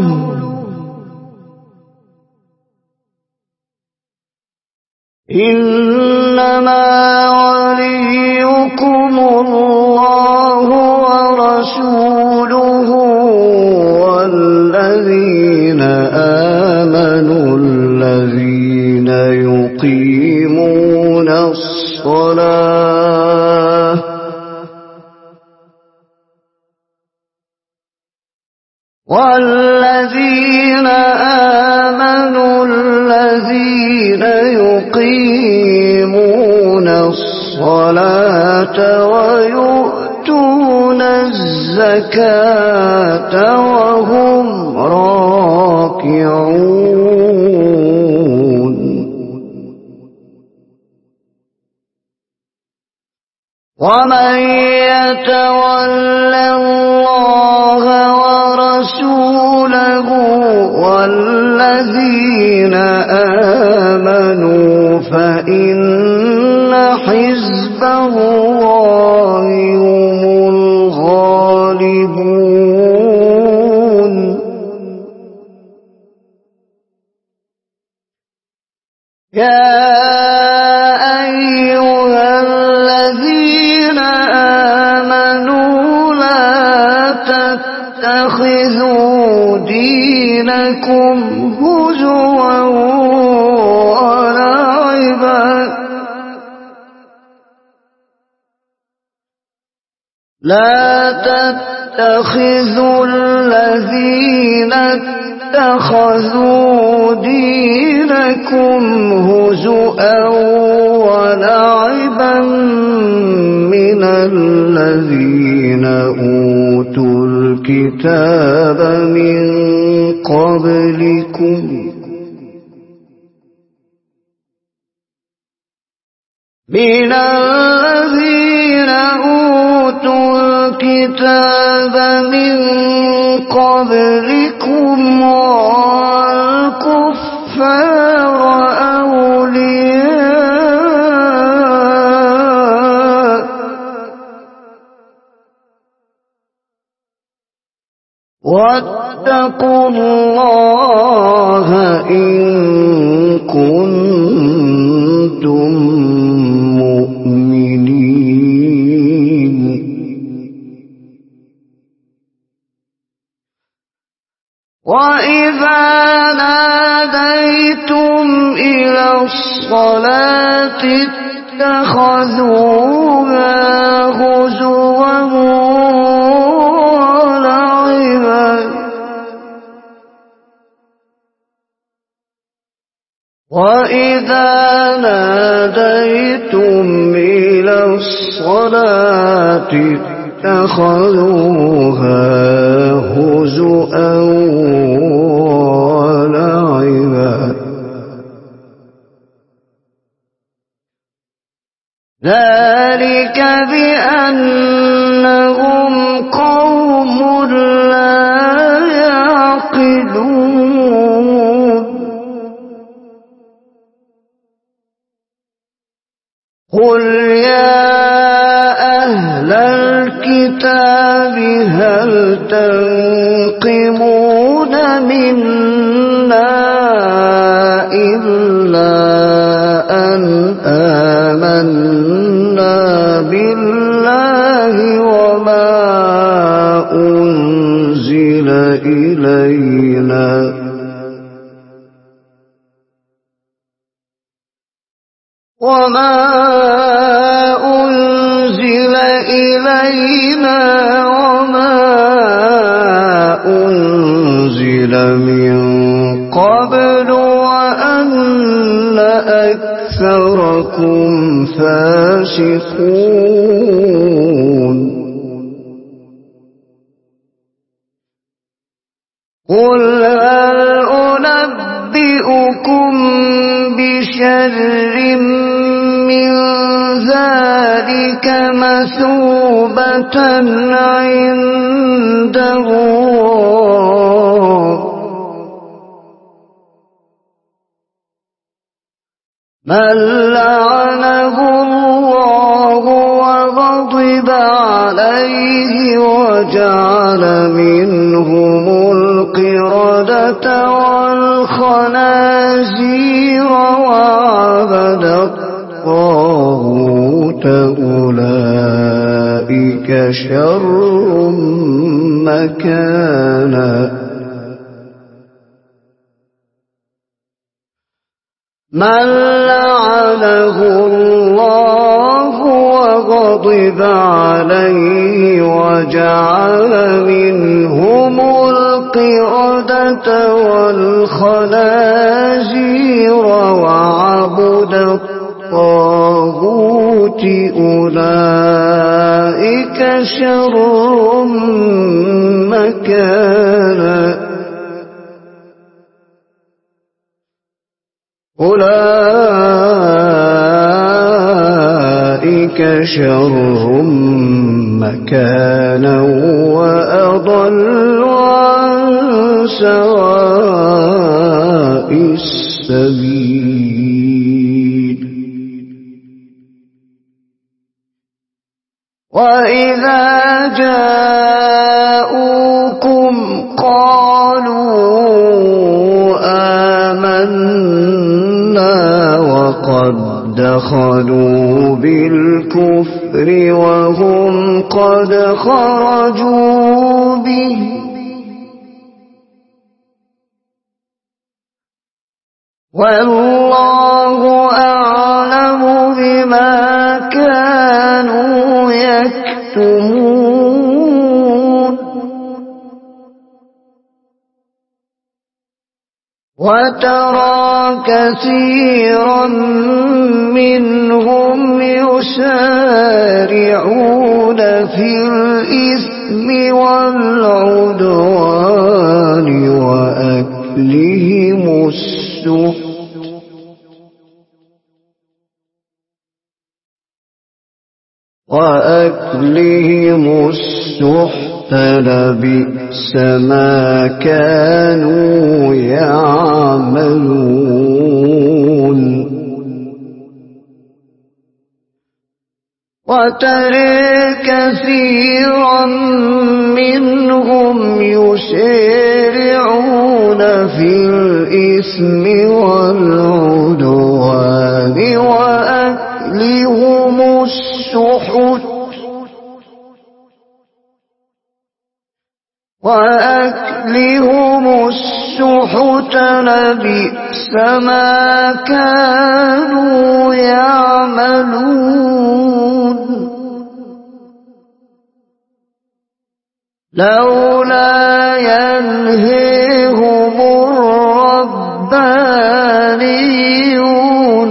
إنما وليكم الله ورسوله والذين آمنوا الذين يقيمون الصلاة والذين آمنوا الذين يقيمون الصلاة ويؤتون الزكاة وهم راكعون. ومن يتول الله ورسوله والذين آمنوا فإن حزب الله هم الغالبون. يا أيها الذين آمنوا لا تتخذوا دينكم هزوا ولعبا لا تتخذوا الذين اتخذوا دينكم هزؤا ولعبا من الذين أوتوا الكتاب من قبلكم من الذين أوتوا الكتاب من قبلكم والكفار أولياء واتقوا الله إن كنتم مؤمنين. وإذا ناديتم إلى الصلاة اتخذوها هزوا ولعبا وإذا ناديتم إلى الصلاة اتخذوها هزؤا ولعبا ذلك بأنهم قوم لا يعقلون. قل يا أهل الكتاب هل تنقمون منا إلا أن آمنا بالله وما أنزل إلينا وما أنزل إلينا وما أنزل من قبل وأن أكثركم فاسقون. مثوبة عنده من لعنه الله وغضب عليه وجعل منهم القردة والخنازير وعبد الطاغوت أولئك شر مكانا من لعنه الله وغضب عليه وجعل منهم القردة والخنازير وعبد الطاغوت أولئك شر مكانا أولئك شر مكانا وأضل عن سواء السبيل وإذا جاءوكم قالوا آمنا وقد دخلوا بالكفر وهم قد خرجوا به والله أعلم بما كانوا يكتمون وترى كثيرا منهم يسارعون في الإثم والعدوان وأكلهم السحت وأكلهم السحت لبئس ما كانوا يعملون وترى كثيرا منهم يسارعون في الإثم والعدوان وأكلهم السحت وأكلهم السحت لبئس ما كانوا يعملون لولا ينهيهم الربانيون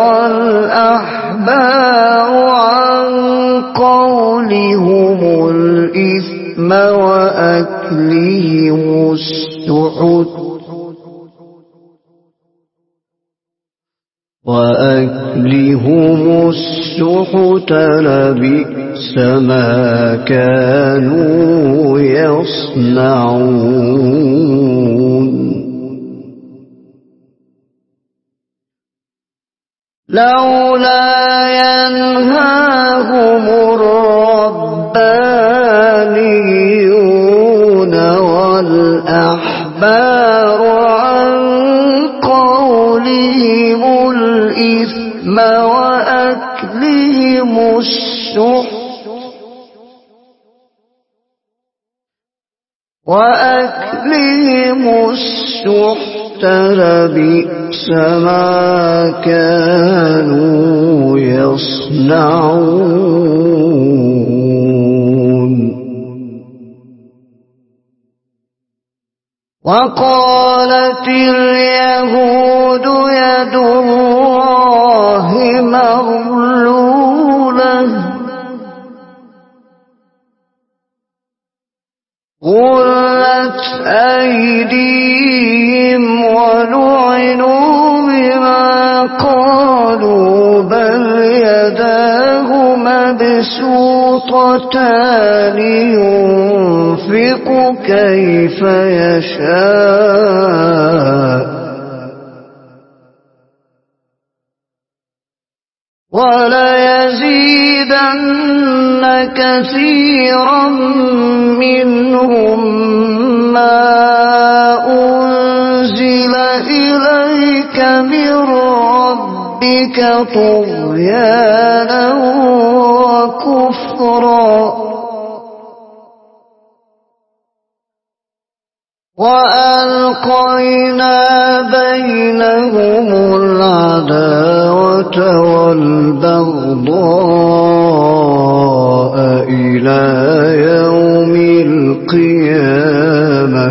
والأحبار عن قولهم الإثم وأكلهم السحت وأكلهم السحت لبئس ما كانوا يصنعون لولا ينهاهم الربانيون والأحبار عن قولهم الإثم وأكلهم السحت وأكلهم السحت لبئس ما كانوا يصنعون وقالت اليهود يد الله مغلولة غلت أيديهم ولعنوا بما قالوا بل يداه مبسوطتان خصلتان ينفق كيف يشاء وليزيدن كثيرا منهم ما أنزل إليك من ربك طغيانا وكفرا وألقينا بينهم العداوة والبغضاء إلى يوم القيامة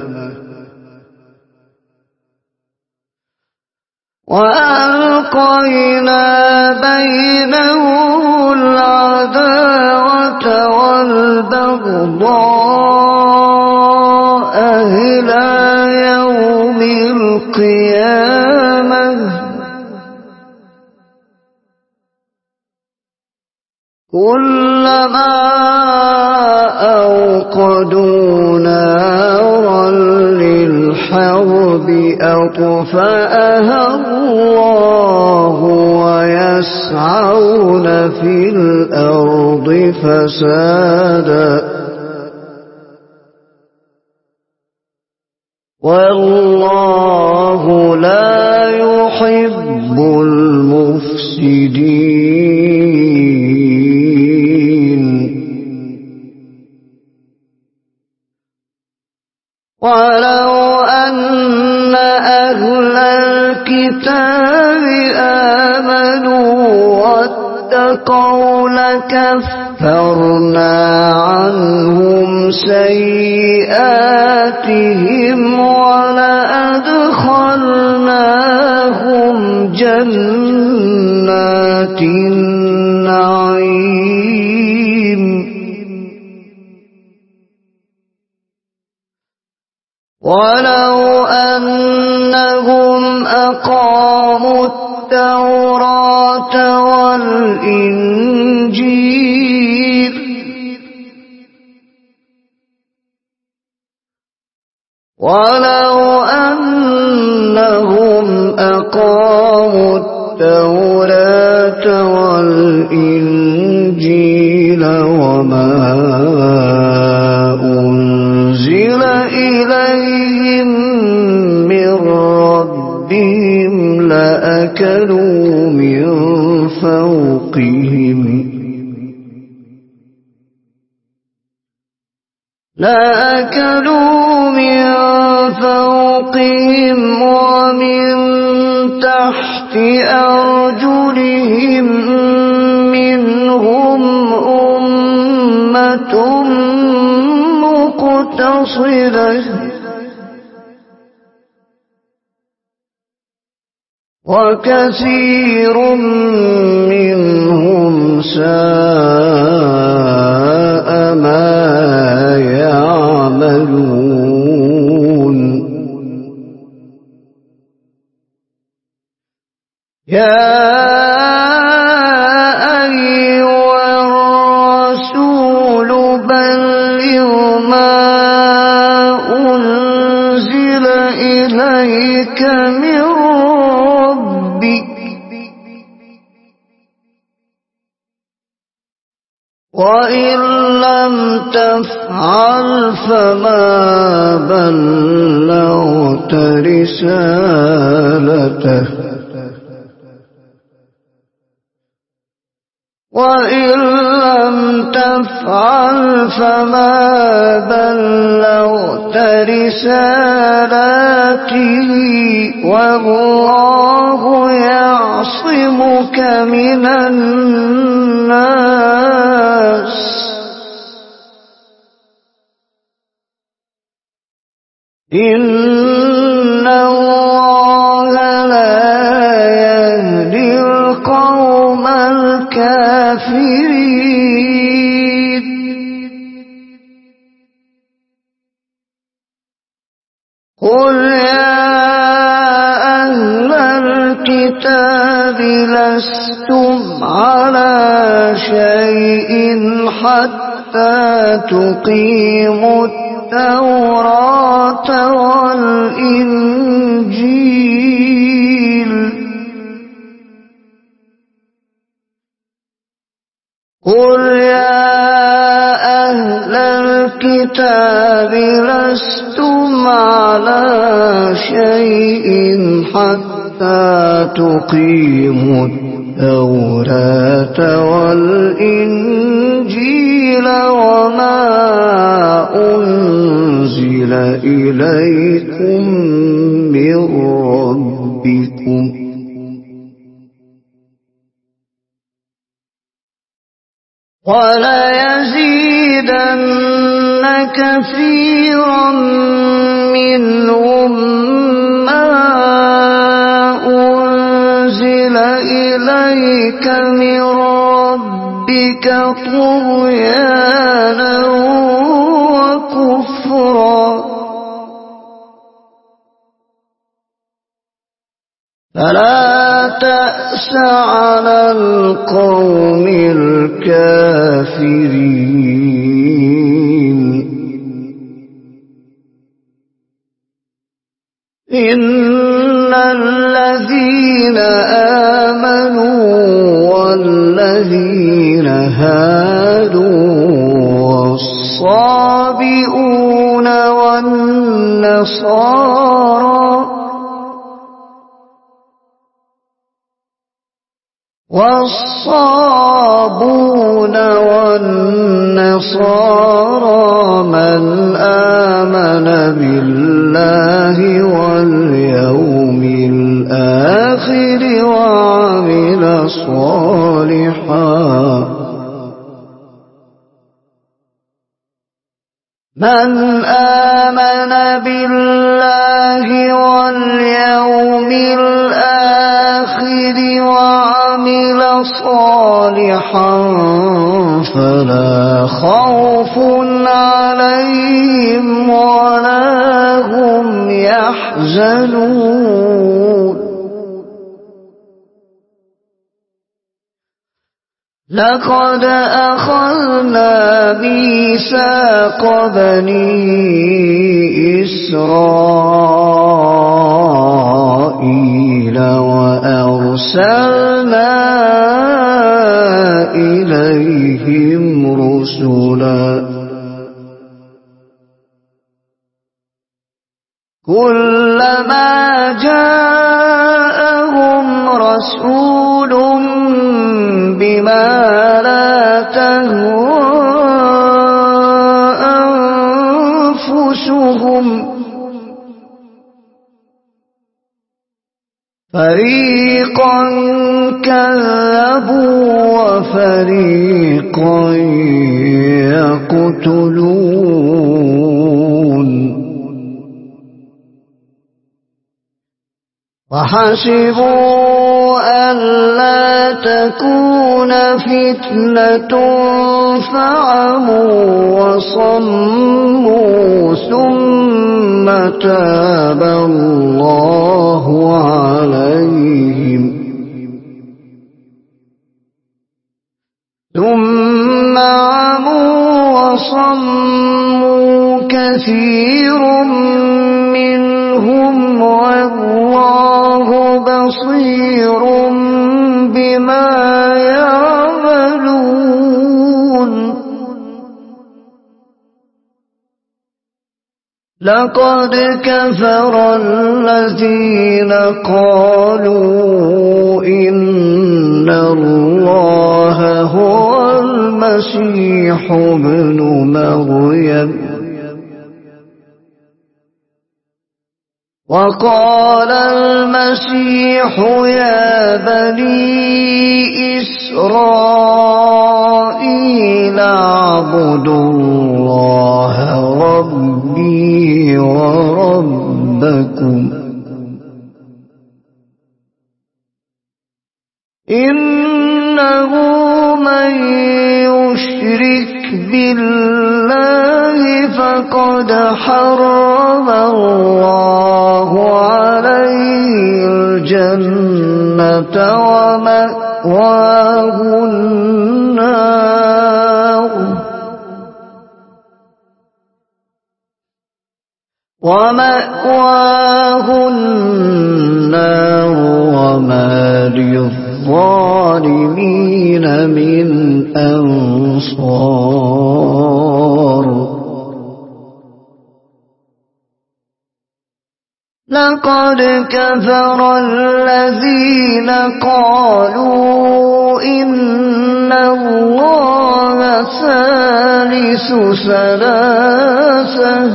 وألقينا بينهم العداوة والبغضاء إلى يوم القيامة كلما أوقدوا نارا للحرب أطفأها الله ويسعون في الأرض فسادا والله لا يحب المفسدين ولو أن أهل الكتاب آمنوا واتقوا لكفرنا عنهم سيئاتهم ولأدخلناهم جنات النعيم ولو أنهم أقاموا التوراة والإنجيل ولو أنهم أقاموا التوراة والإنجيل وما أنزل إليهم من ربهم لأكلوا من فوقهم لأكلوا من فوقهم ومن تحت أرجلهم منهم أمة مقتصدة وكثير منهم ساء ما يعملون يا أيها الرسول بلغ ما أنزل إليك من ربك وإن لم تفعل فما بلغت رسالته وإن لم تفعل فما بلغت رسالاته والله يعصمك من الناس إن الله لا يهدي القوم الكافرين قل يا أهل الكتاب لستم على شيء حتى تقيموا التوراة والإنجيل قل يا أهل الكتاب لستم على شيء حتى تقيموا التوراة والإنجيل وما أنزل إليكم من ربكم وليزيدن كثيرا منهم ما أنزل إليك من ربك طغيانا وكفرا فلا تأس على القوم الكافرين إن الذين آمنوا والذين هادوا والصابئون والنصارى والصابون والنصارى من آمن بالله واليوم الآخر وعمل صالحا من آمن بالله واليوم الآخر وعمل صالحا فلا خوف عليهم ولا هم يحزنون لقد أخذنا ميثاق بني إسرائيل وأرسلنا إليهم رسلا كلما جاءهم رسول بما لا تهوى أنفسهم فريقا كذبوا وفريقا يقتلون وحسبوا ألا تكون فتنة فعموا وصموا ثم تاب الله عليهم ثم عموا وصموا كثير منهم والله بصير بما يعملون لقد كفر الذين قالوا إن الله هو المسيح ابن مريم وقال المسيح يا بني إسرائيل اعبدوا الله ربي وربكم إنه من يشرك بالله فقد حرم الله عليه الجنة ومأواه النار ومأواه النار وما للظالمين من أنصار لقد كفر الذين قالوا إن الله ثالث ثلاثة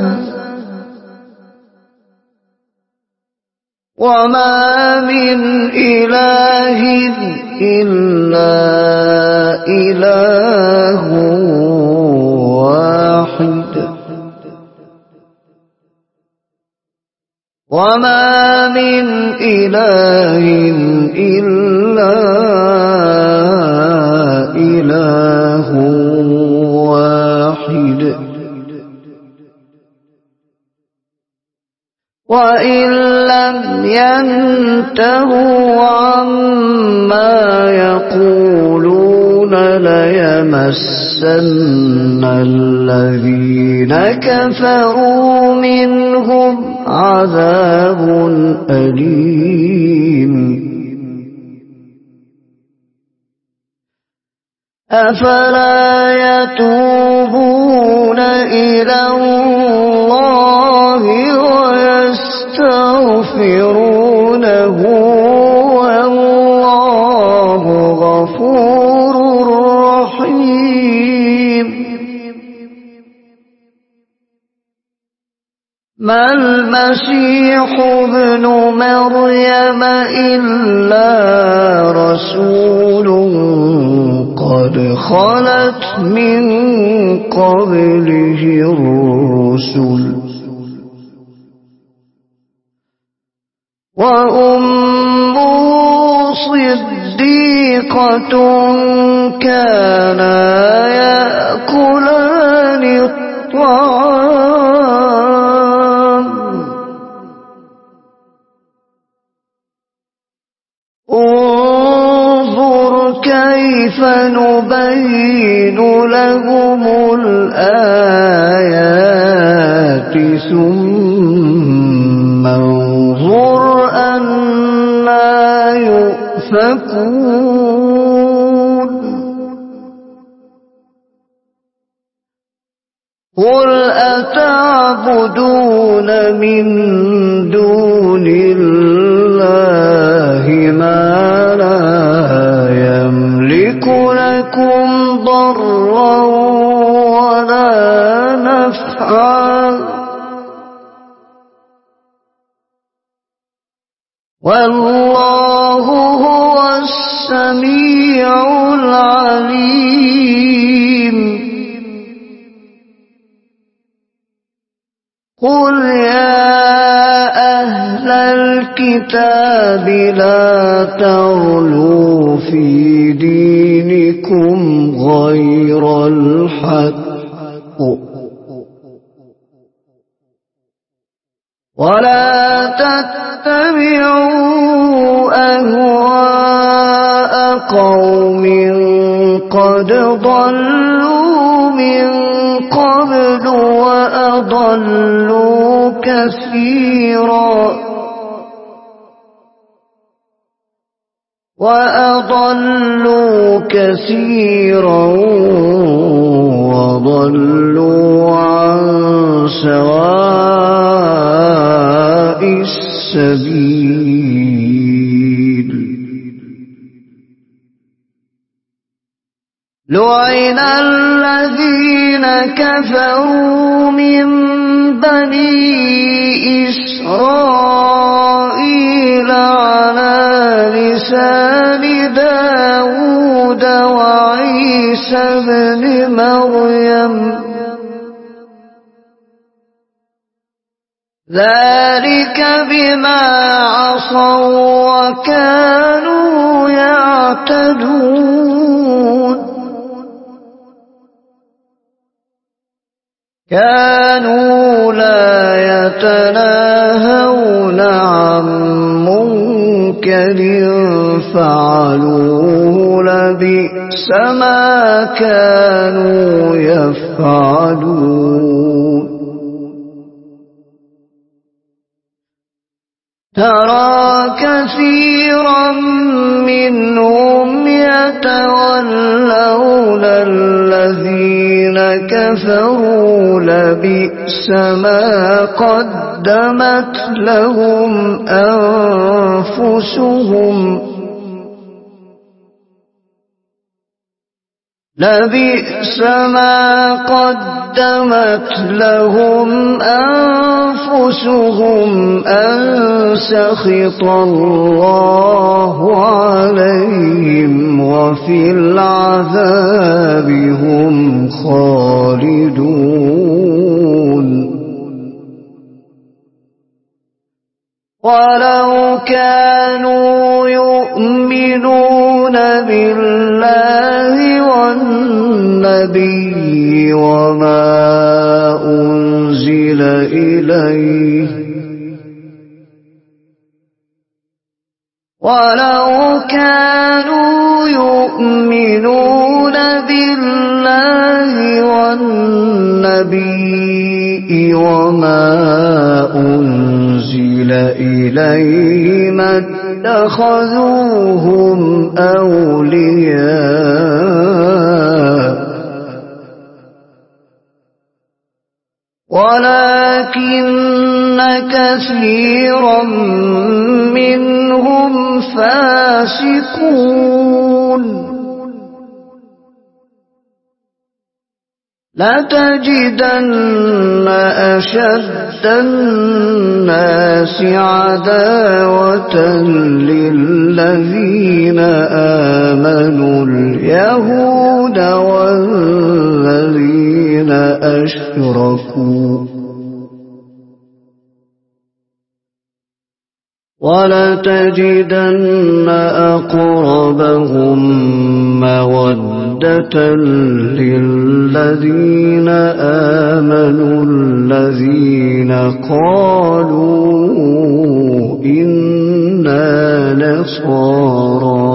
وما من إله إلا إله واحد وما من إله إلا إله واحد وإن لم ينتهوا عما يقولون ليمسن الذين كفروا منهم عذاب أليم أفلا يتوبون إلى الله ويستغفرونه والله غفور رحيم ما المسيح ابن مريم إلا رسول قد خلت من قبله الرسل وأمه صديقة كانا يأكلان الطعام انظر كيف نبين لهم الآيات ثم انظر أنى يؤفكون قل أتعبدون من دون الله ما لا يملك لكم ضرا ولا نفعا والله هو السميع العليم قل يا أهل الكتاب لا تغلوا في دينكم غير الحق ولا تتبعوا أهواء قوم قد ضلوا من قبل وأضلوا كثيرا وأضلوا كثيرا وضلوا عن سواء السبيل لعن الذين كفروا من بني إسرائيل على لسان داود وعيسى ابن مريم ذلك بما عصوا وكانوا يعتدون كانوا لا يتناهون عن منكر فعلوه لبئس ما كانوا يفعلون ترى كثيرا منهم يتولون الذين كفروا لبئس ما قدمت لهم أنفسهم لبئس ما قدمت لهم أنفسهم أن سخط الله عليهم وفي العذاب هم خالدون ولو كانوا يؤمنون بالله والنبي وما أنزل إليه ولو كانوا يؤمنون بالله والنبي وما أنزل إليه ما اتخذوهم أولياء ولكن كثيرا منهم فاسقون لتجدن أشد الناس عداوة للذين آمنوا اليهود والذين أشركوا ولتجدن أقربهم مودة للذين آمنوا الذين قالوا إنا نصارى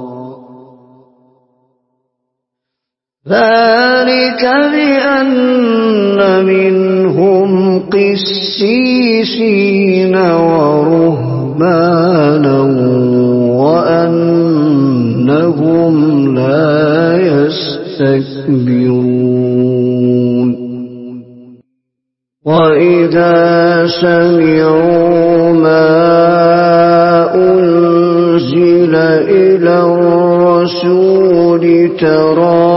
ذلك بأن منهم قسيسين ورهبانا وأنهم لا يستكبرون وإذا سمعوا ما أنزل إلى الرسول ترى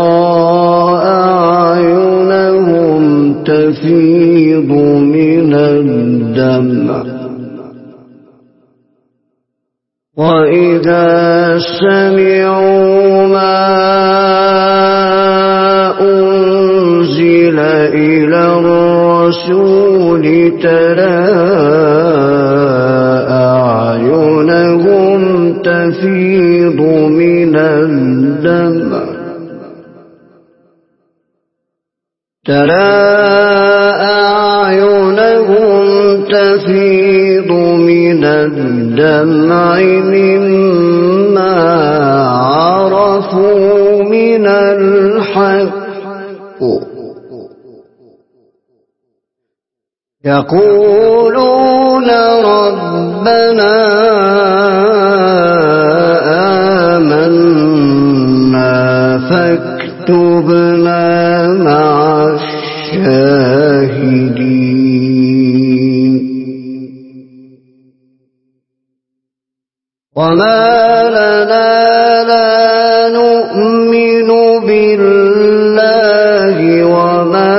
أعينهم تفيض من الدمع وإذا سمعوا ما أنزل إلى الرسول ترى أعينهم تفيض من الدمع ترى أعينهم تفيض من الدمع مما عرفوا من الحق يقولون ربنا آمنا فاكتبنا مع الشاهدين وما لنا لا نؤمن بالله وما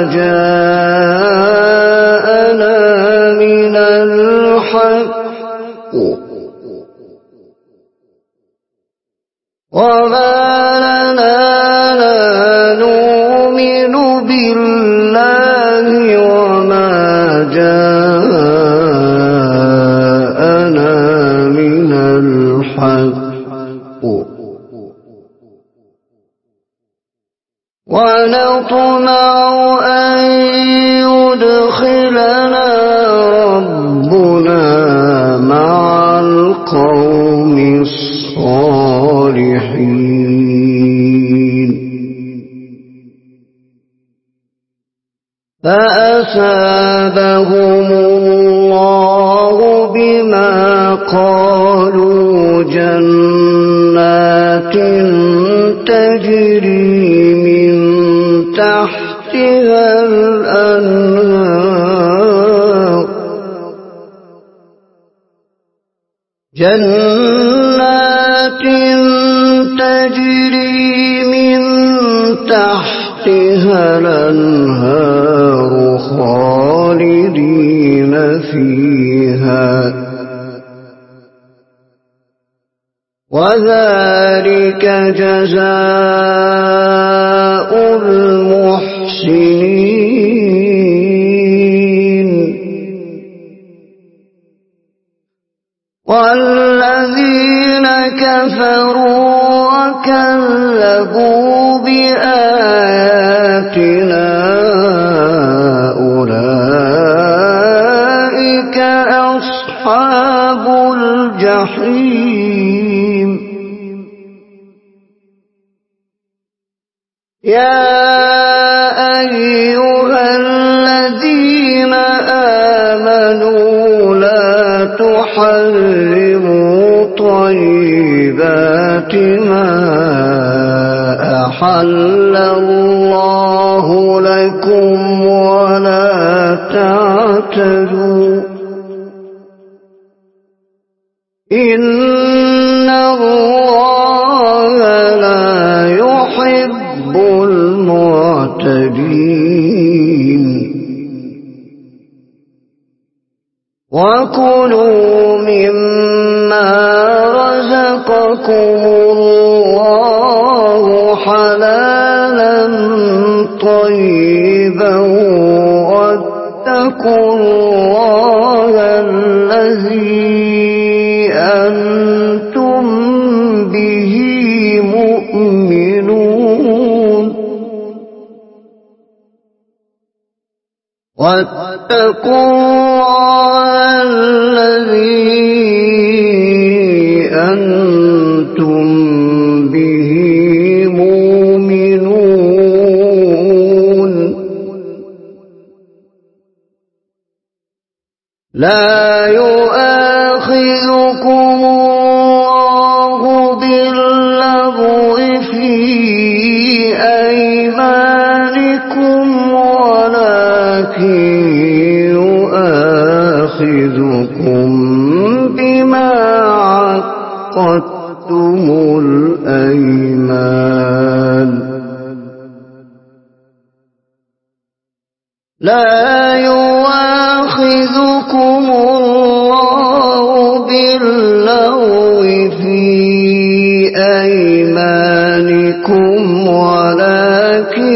جاءنا من الحق وما لنا لا نؤمن بالله وما جاءنا من الحق ونطمع أن يدخلنا ربنا مع القوم الصالحين فأثابهم الله بما قالوا جنات تجري من تحتها الأنهار جنات تجري من تحتها الأنهار خالدين فيها وذلك جزاء المحسنين والذين كفروا وكذبوا بآياتنا أولئك أصحاب الجحيم يا أيها الذين آمنوا لا تحرموا طيبات ما أحل الله لكم ولا تعتدوا إن الله لا يحب المعتدين وكلوا مما رزقكم الله حلالا طيبا واتقوا الله الذي أنتم به مؤمنون واتقوا الله الذي أنتم به مؤمنون لا يؤاخذكم الله باللغو في أيمانكم ولكن يؤاخذكم بما عقدتم الأيمان لا يؤاخذكم الله باللغو في أيمانكم ولكن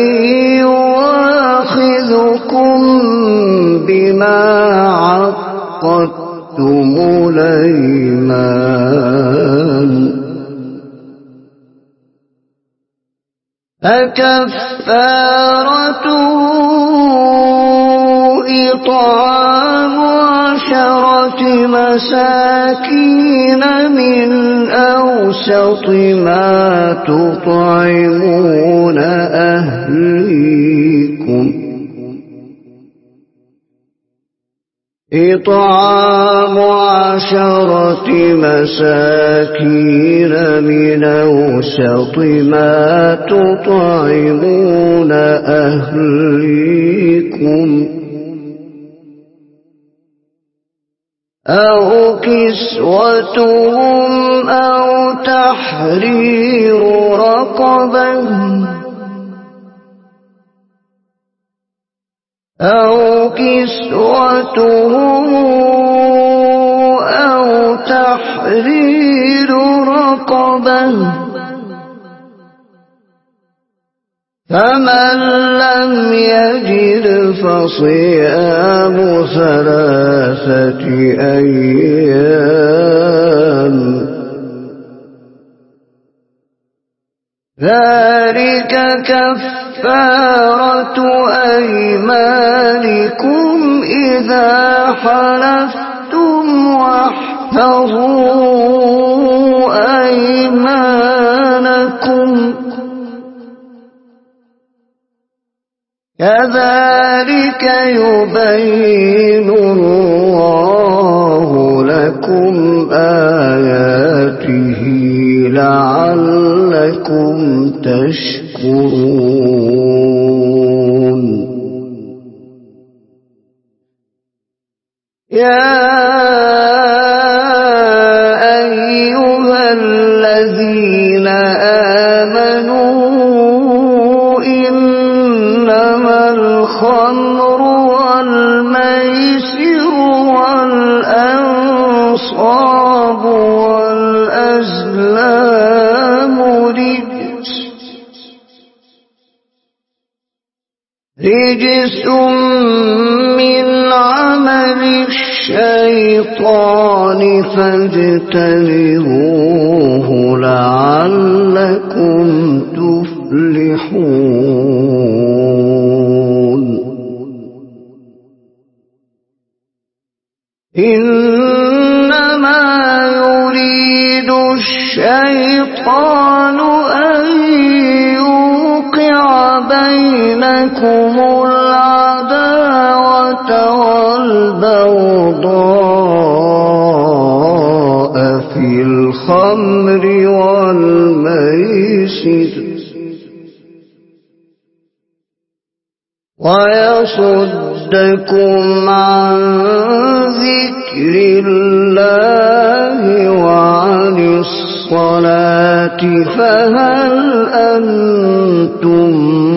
يؤاخذكم بما عقدتم الأيمان فكفارته إطعام عشرة مساكين من أوسط ما تطعمون أهليكم إطعام عشرة مساكين من أوسط ما تطعمون أهليكم أو كسوتهم أو تحرير رقبة أو كسوتهم أو تحرير رقبة فمن لم يجد فصيام ثلاثة أيام ذلك كفارة أيمانكم إذا حلفتم واحفظوا أيمانكم كذلك يبين الله لكم لكم آياته لعلكم تشكرون. يا أيها الذين آمنوا إنما الخمر والميسر والأنصاب والأزلام رجس رجس من عمل الشيطان فاجتنبوه لعلكم تفلحون. إنما يريد الشيطان أن يوقع بينكم العداوة والبغضاء في الخمر والميسر ويصدكم عن ذكر الله وعن الصلاة فهل أنتم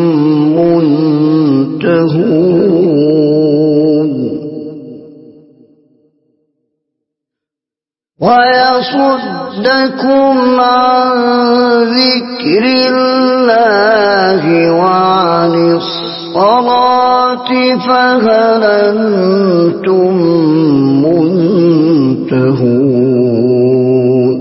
منتهون. ويصدكم عن ذكر الله وعن الصلاة فهل أنتم منتهون.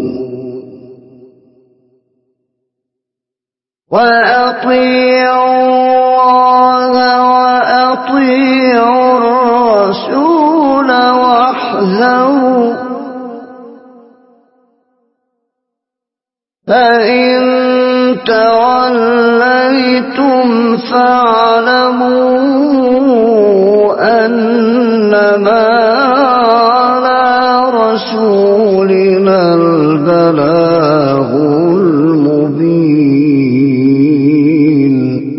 وأطيعوا الله وأطيعوا الرسول واحذروا فإن توليتم فاعلموا أنما على رسولنا البلاغ المبين.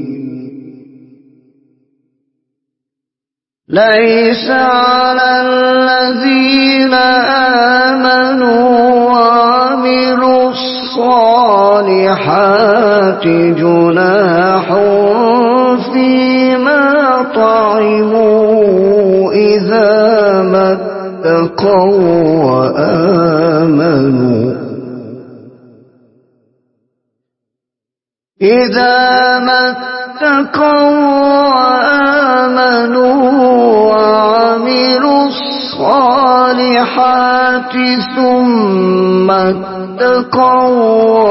ليس على الذين آمنوا وعملوا الصالحات جناح فيما طعموا إذا ما اتقوا وآمنوا إذا ما اتقوا وآمنوا وعملوا الصالحات ثم اتقوا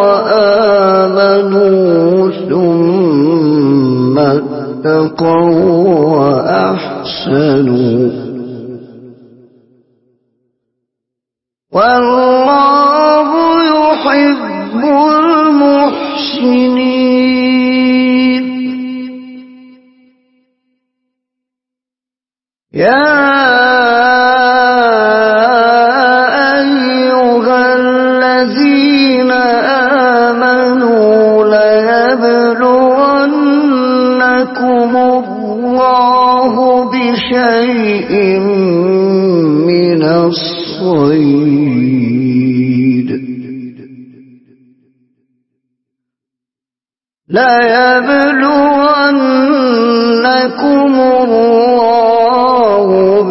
وآمنوا ثم اتقوا وأحسنوا والله يحب المحسنين. يا أيها الذين آمنوا ليبلونكم الله بشيء من الصيد ليبلونكم الله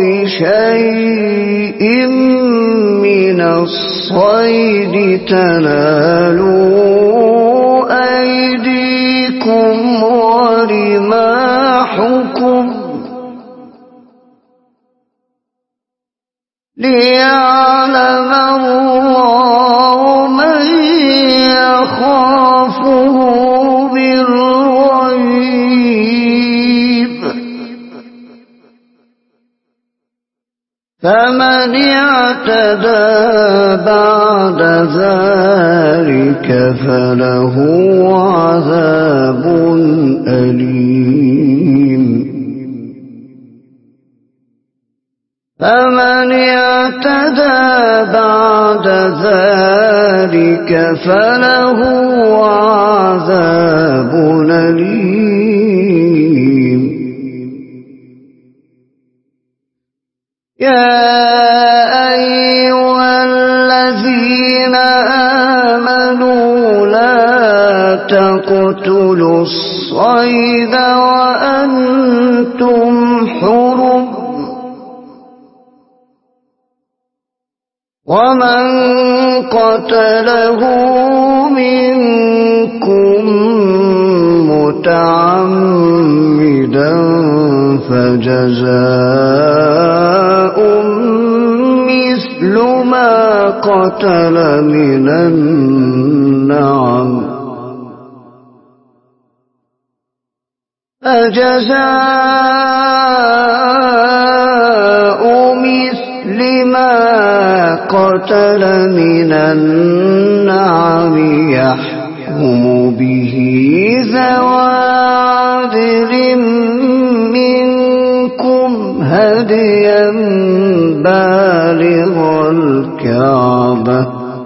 بشيء من الصيد تنالوا أيديكم ورماحكم ليعلم الله من يخافه بالغيب. فمن اعتدى بعد ذلك فله عذاب أليم. فمن اعتدى بعد ذلك فله عذاب أليم. يا أيها الذين آمنوا لا تقتلوا الصيد وأنتم حرم، ومن قتله منكم متعمدا فجزاء مثل ما قتل من النعم فجزاء مثل ما قتل من النعم يحكم به ذوى عدل منكم هديا بالغ الكعبة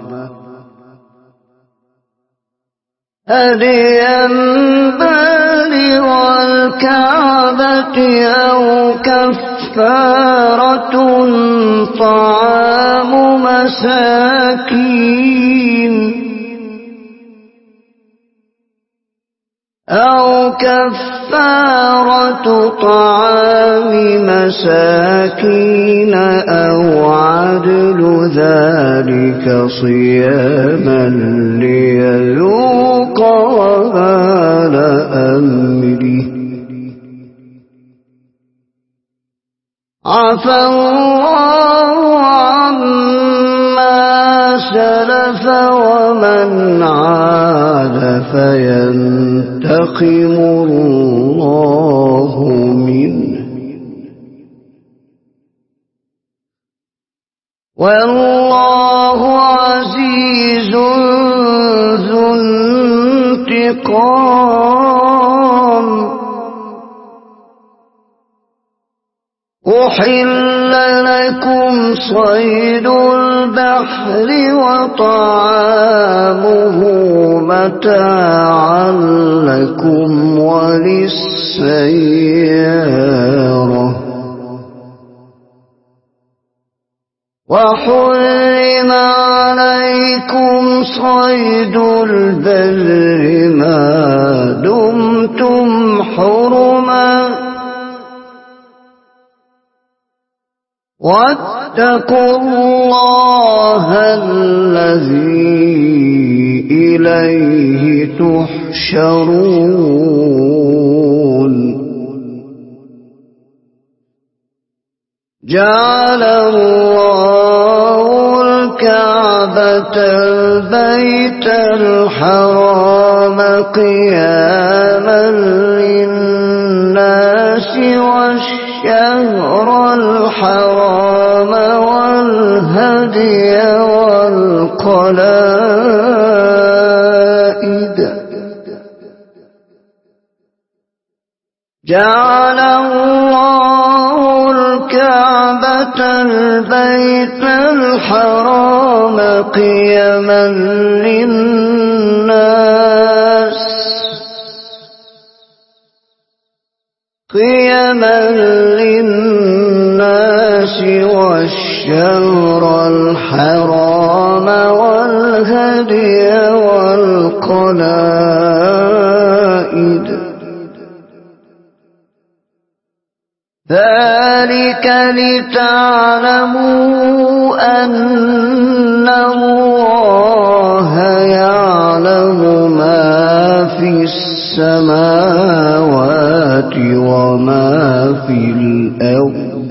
هديا بالغ الكعبة أو كفارة طعام مساكين أو كفارة طعام مساكين أو عدل ذلك صياما ليذوق وبال أمره. عفى الله عما سلف ومن عاد فينتقم الله منه، والله عزيز ذو انتقام. أحل لكم صيد البحر وطعامه متاعا لكم وللسيارة، وحرم عليكم صيد البر ما دمتم حرما، واتقوا الله الذي إليه تحشرون. جعل الله الكعبة البيت الحرام قياما للناس والشهر الحرام والهدي والقلائد. جعل الله الكعبة البيت الحرام قياما للناس قياما للناس والشهر الحرام والهدي والقلائد، ذلك لتعلموا أن الله يعلم ما في السماوات وما في الأرض،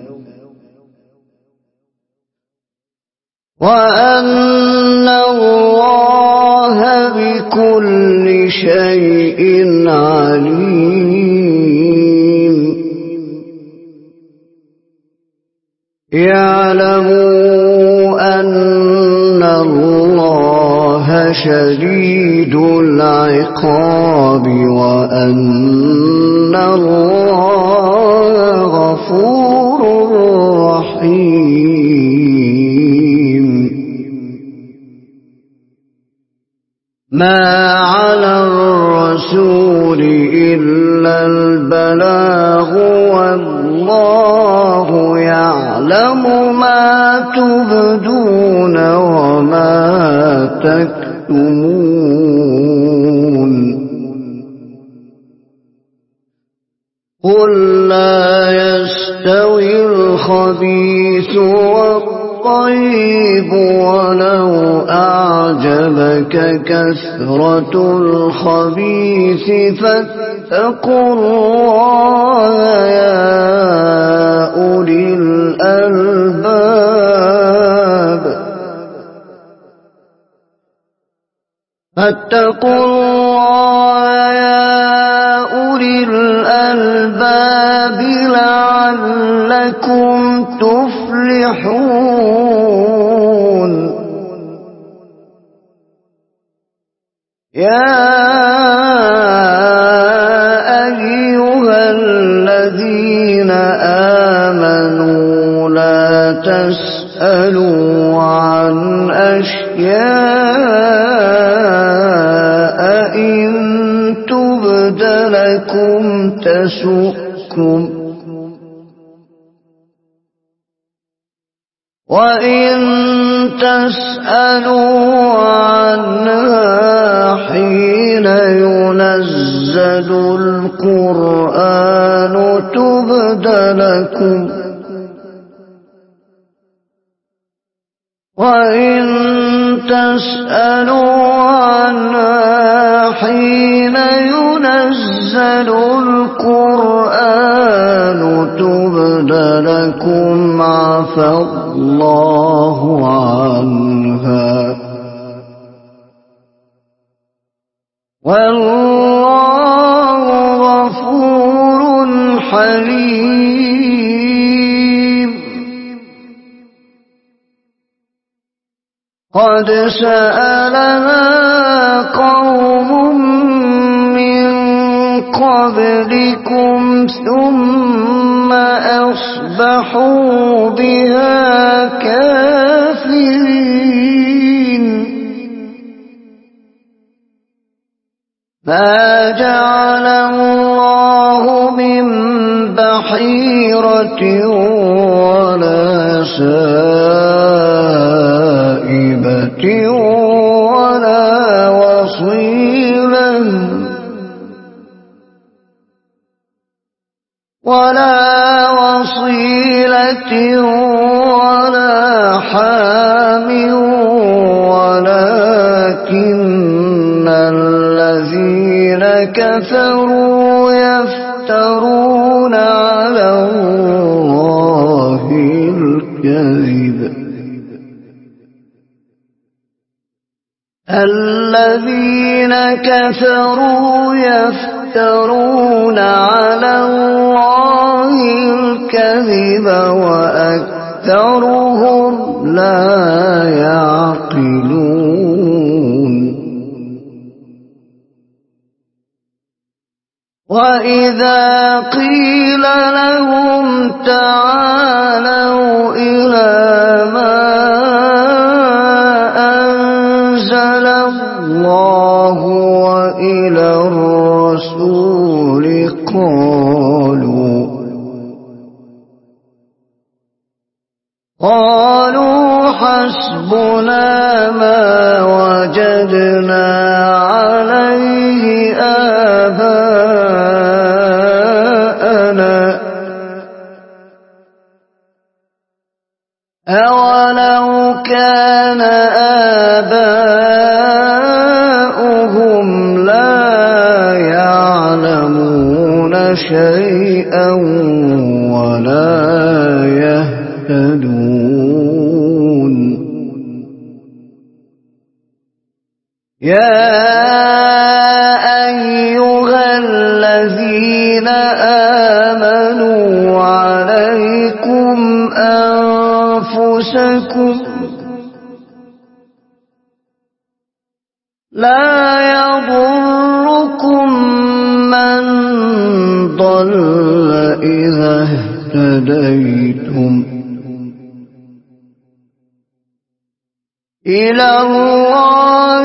وأن الله بكل شيء عليم. يعلموا أن الله شديد العقاب وأن الله غفور رحيم. رحيم ما على الرسول إلا البلاغ والله يعلم ما تبدون وما تكتمون قل لا يستوي الخبيث والطيب ولو أعجبك كثرة الخبيث فاتقوا الله يا أولي الألباب فاتقوا الله يا أولي الألباب لعلكم تفلحون يا أيها الذين آمنوا لا تسألوا عن أشياء إن تبد لكم تسؤكم وإن تسألوا عنها حين ينزل القرآن تبد لكم وإن تسألوا عنها حين ينزل القرآن تبد لكم عفى الله عنها والله غفور حليم قد سألها قوم من قبلكم ثم أصبحوا بها كافرين ما جعل الله من بحيرة ولا سائبة ولا وصيلة ولا وصيلة ولا حام ولكن الذين كفروا يفترون على الله الكذب الذين كفروا يفترون على الله الكذب وأكثرهم لا يعقلون وإذا قيل لهم تعالوا إلى ما أنزل الله وإلى الرسول قالوا قالوا حسبنا ما وجدنا عليه آباءنا أولو كان آباؤهم لا يعلمون شيئا ولا يهتدون يا أيها الذين آمنوا عليكم أنفسكم لا يضركم من ضل إذا اهتديتم إلى الله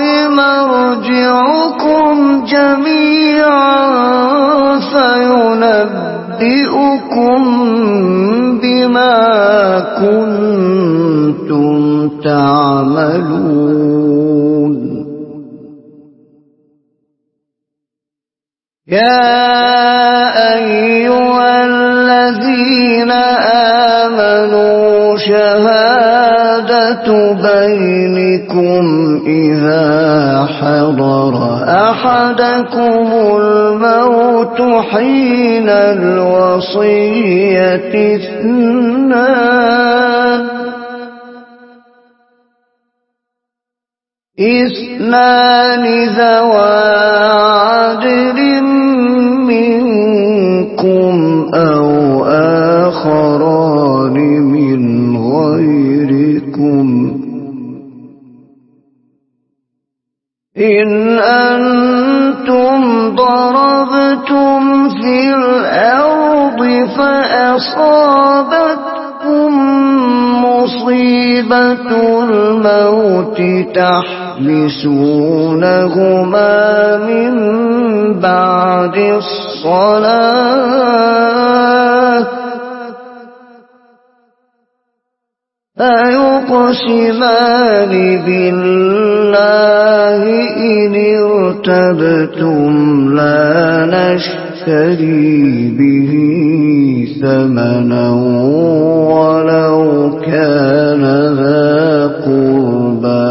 مرجعكم جميعا فينبئكم بما كنتم تعملون. يا أيها الذين آمنوا شهادة بينكم إذا حضر أحدكم الموت حين الوصية اثنان اثنان ذوى عدل منكم أو آخران من غيركم إن أنتم ضربتم في الأرض فأصابتكم مصيبة الموت تحبسونهما من بعد الصلاة فيقسمان بالله إن ارتبتم لا نشتري به ثمنا ولو كان ذا قربى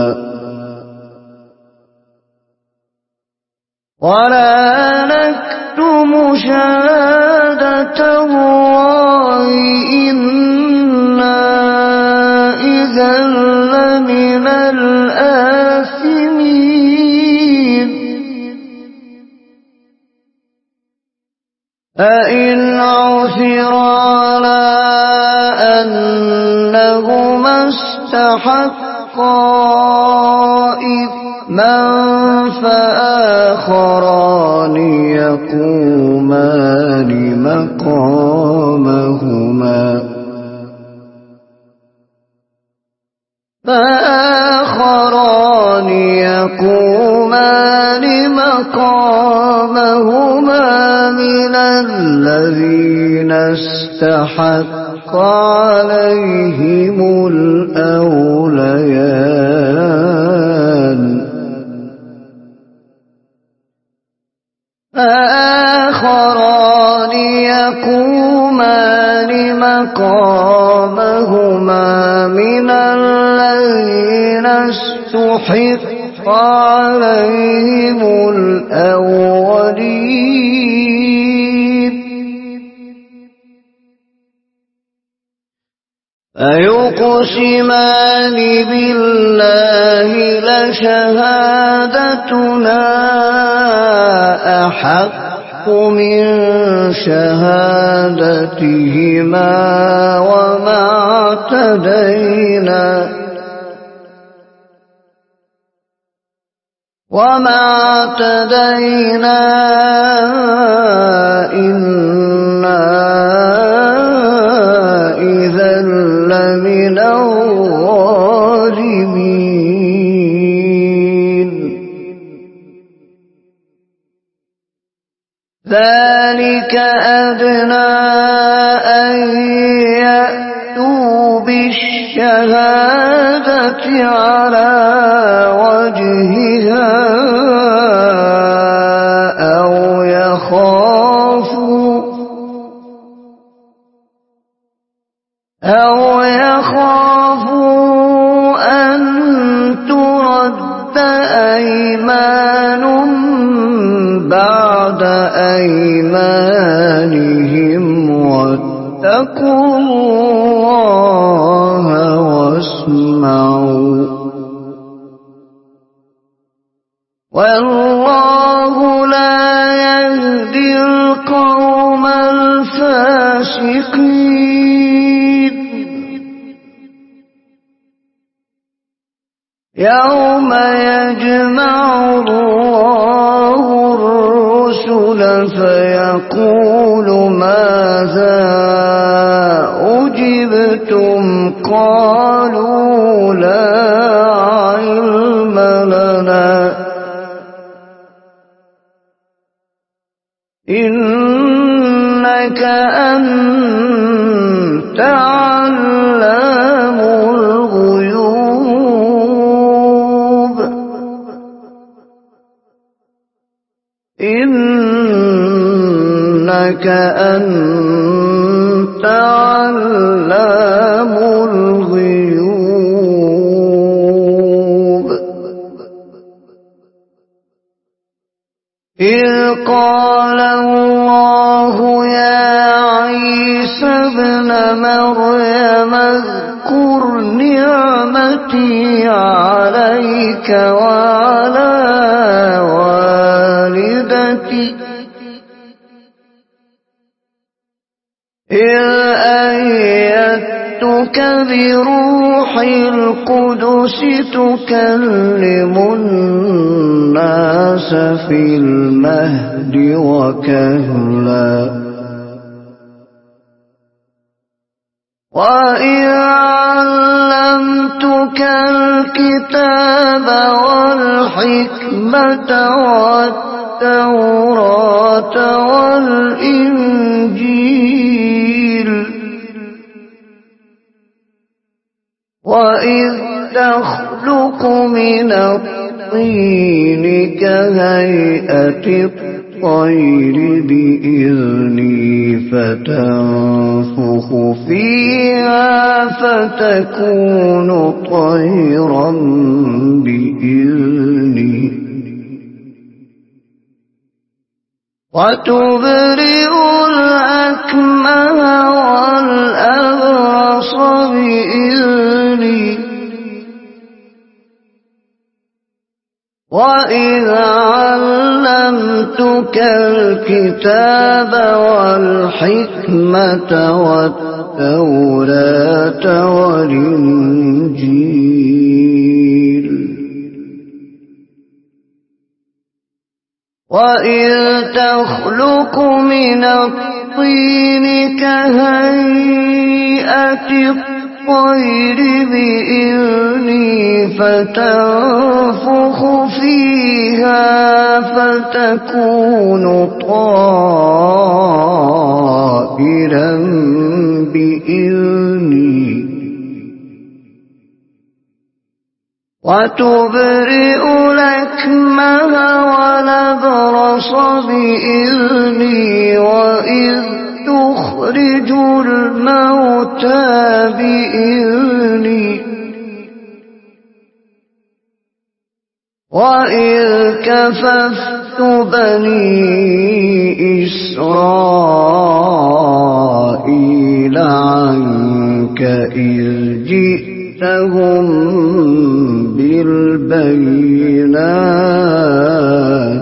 ولا نكتم شهادة الله إنا إذا لمن الآثمين. فإن عثر على أنهما استحقا إثما فآخران يقومان مقامهما فآخران يقومان مقامهما من الذين استحق عليهم الأوليان فآخران يقومان مقامهما من الذين استحق عليهم الأولين فيقسمان بالله لشهادتنا أحق من شهادتهما وما اعتدينا وما اعتدينا إنا إذا لمن الظالمين. ذلك أدنى أن يأتوا بالشهادة على وجهها أو يخافوا أو يخافوا أن ترد أيمان بعد أيمانهم واتقوا الله واسمعوا والله لا يهدي القوم الفاسقين. يوم يجمع الله الرسل فيقول ماذا أجبتم قالوا لا أنت علام الغيوب إنك أنت علام الغيوب إذ قال الله يا عيسى ابن مريم اذكر نعمتي عليك وعلى والدتي إذ أيدتك بروح القدس تكلم الناس في المهد وكهلا وإذ علمتك الكتاب والحكمة والتوراة والإنجيل وإذ تخلق من الطين كهيئة الطير بإذني فتنفخ فيها فتكون طيرا بإذني وتبرئ الأكمه والأبرص بإذني وإذ علمتك الكتاب والحكمة والتوراة والإنجيل وإذ تخلق من الطين كهيئة الطير بإذني فتنفخ فيها فتكون طائرا بإذني وتبرئ الأكمه والأبرص بإذني وإذ تخرج الموتى بإذني وإذ كففت بني إسرائيل عنك إذ جئتهم بالبينات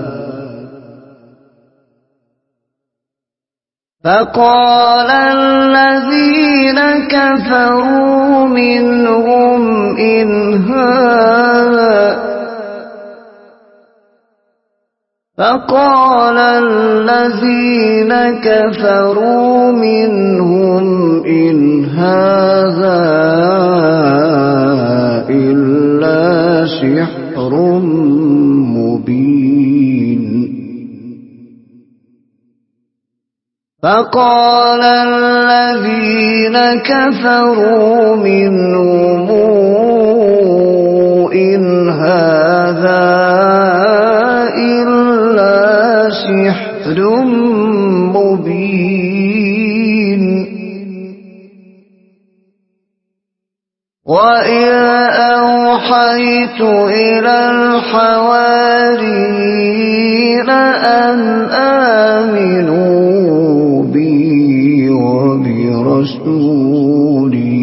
فقال الذين كفروا منهم إن هذا فقال الذين كفروا منهم إن هذا إلا سحر مبين فقال الذين كفروا منهم إن هذا إلا سحر مبين وإذ أوحيت إلى الحواريين أن آمنوا بي وبرسولي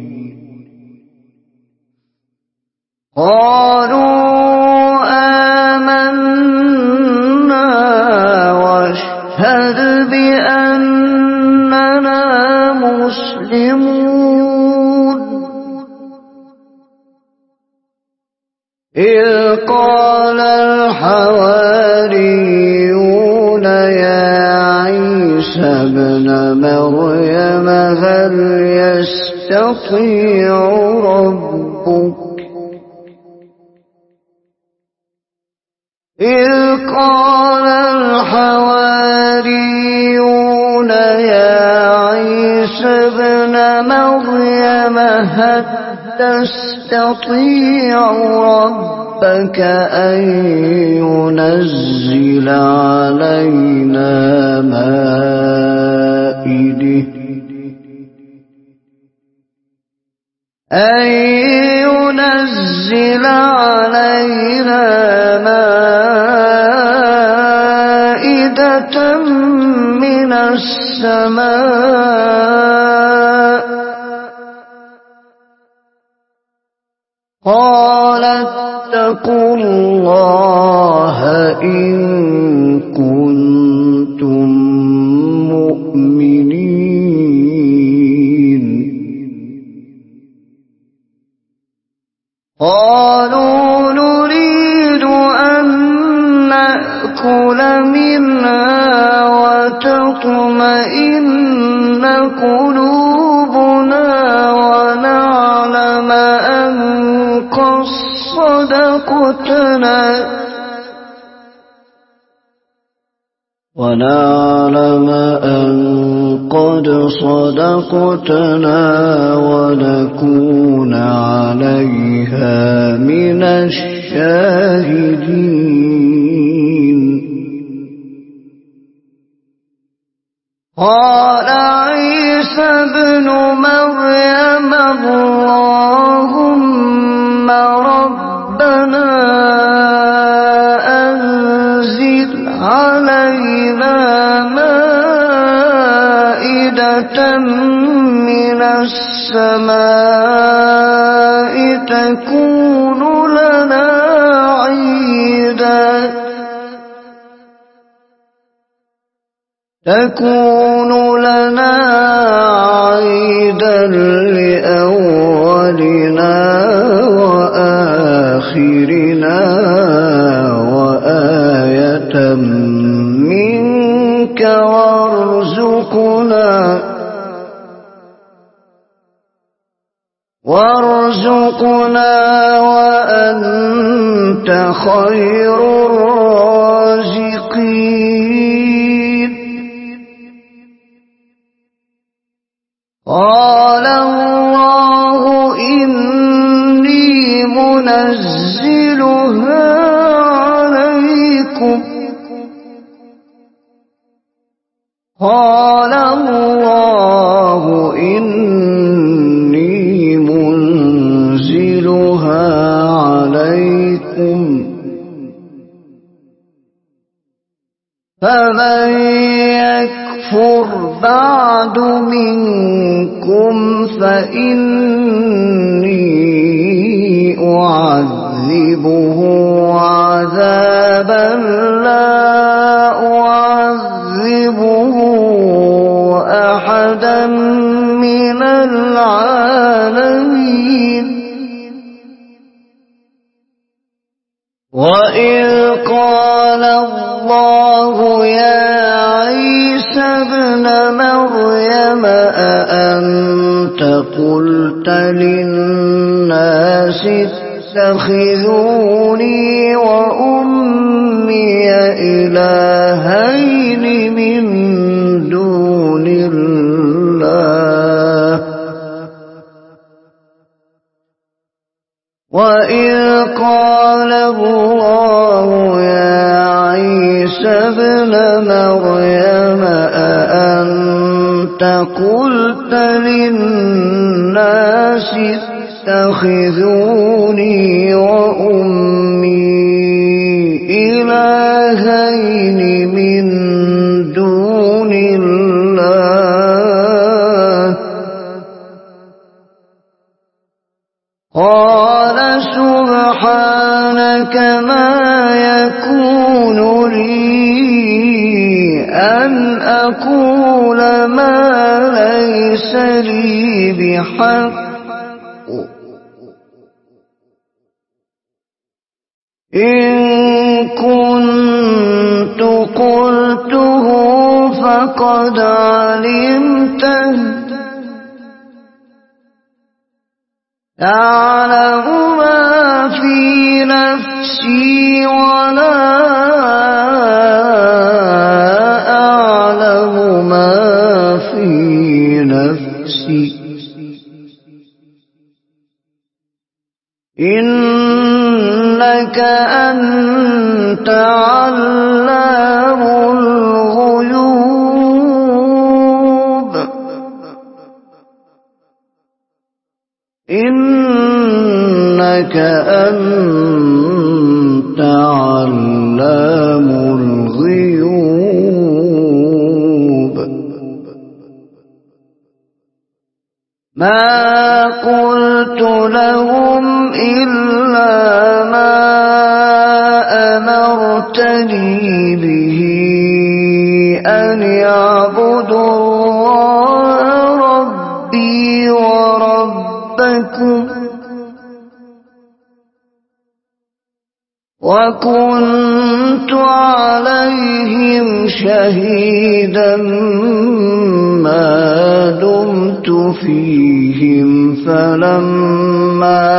قالوا آمنا واشهد بأننا مسلمون إذ قال الحواريون يا عيسى ابن مريم هل يستطيع ربك إذ قال الحواريون يا مريم هل تستطيع ربك أن ينزل علينا مائدة أن ينزل علينا مائدة من السماء قال اتقوا الله إن كنتم مؤمنين قالوا نريد أن نأكل منها وتطمئن قلوبنا ونعلم أن قد صدقتنا ونعلم أن قد صدقتنا ونكون عليها من الشاهدين قال عيسى ابن مريم اللهم ربنا أنزل علينا مائدة من السماء تكون لنا عيدا تكون لنا عيدا لأولنا وآخرنا وآية منك وارزقنا وارزقنا وأنت خير الرازقين قال الله إني منزلها عليكم قال الله إني منزلها عليكم فمن يكفر بعد منكم فإني أعذبه عذابا لا أعذبه أحدا من العالمين وإذ قال الله يا عيسى ابن مريم أأنت قلت للناس اتخذوني وأمي إلهين من دون الله وإذ قال الله يا عيسى ابن مريم أأنت قلت للناس اتخذوني وأمي إلهين من دون الله قال سبحانك ما يكون لي أن أقول ما ليس لي بحق إن كنت قلته فقد علمته تعلم ما في نفسي ولا أعلم ما في نفسي إنك أنت علام الغيوب إنك أنت علام الغيوب ما قلت لهم إلا ما أمرتني به أن اعبدوا الله ربي وربكم وكنت عليهم شهيدا ما دمت فيهم فلما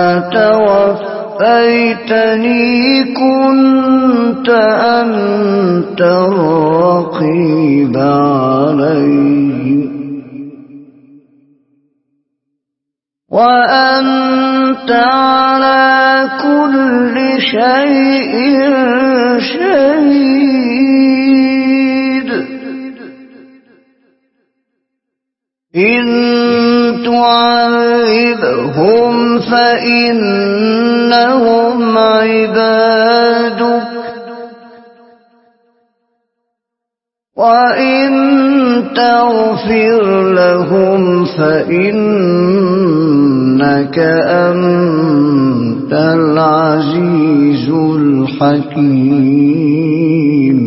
توفيتني كنت أنت الرقيب عليهم وأنت على كل شيء شهيد إن تعذبهم فإنهم عبادك وإن تغفر لهم فإنك أنت العزيز الحكيم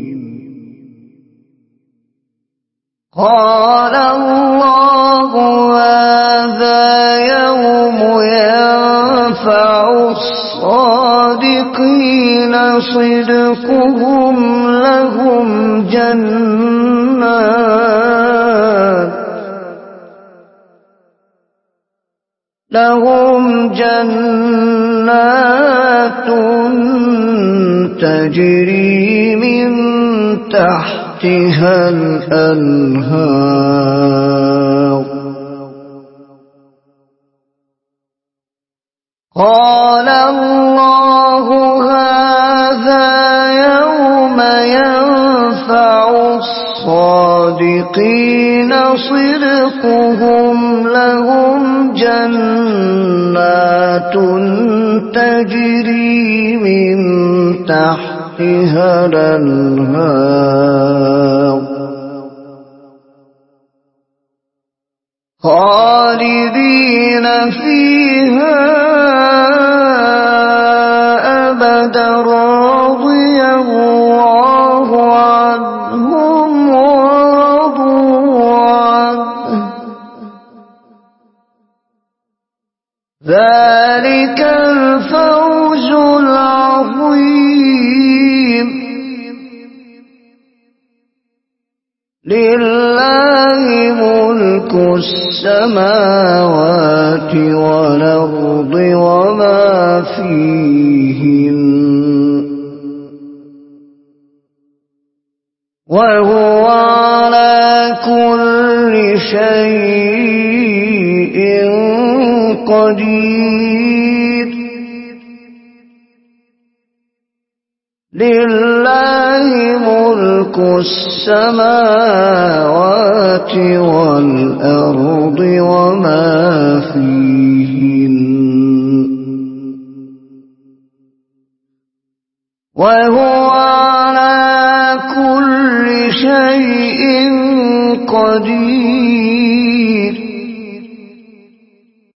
قال الله هذا يوم ينفع الصادقين صدقهم لهم جنات لهم جنات تجري من تحتها الأنهار قال الله هذا يوم ينفع الصادقين صدقهم لهم جنات تجري من تحتها الأنهار خالدين فيها أبدا رضي الله عنهم ورضوا عنه ذلك الفوز العظيم لله ملك السماوات والأرض وما فيهن وهو على كل شيء قدير لله ملك السماوات والأرض وما فيهن وهو على كل شيء قدير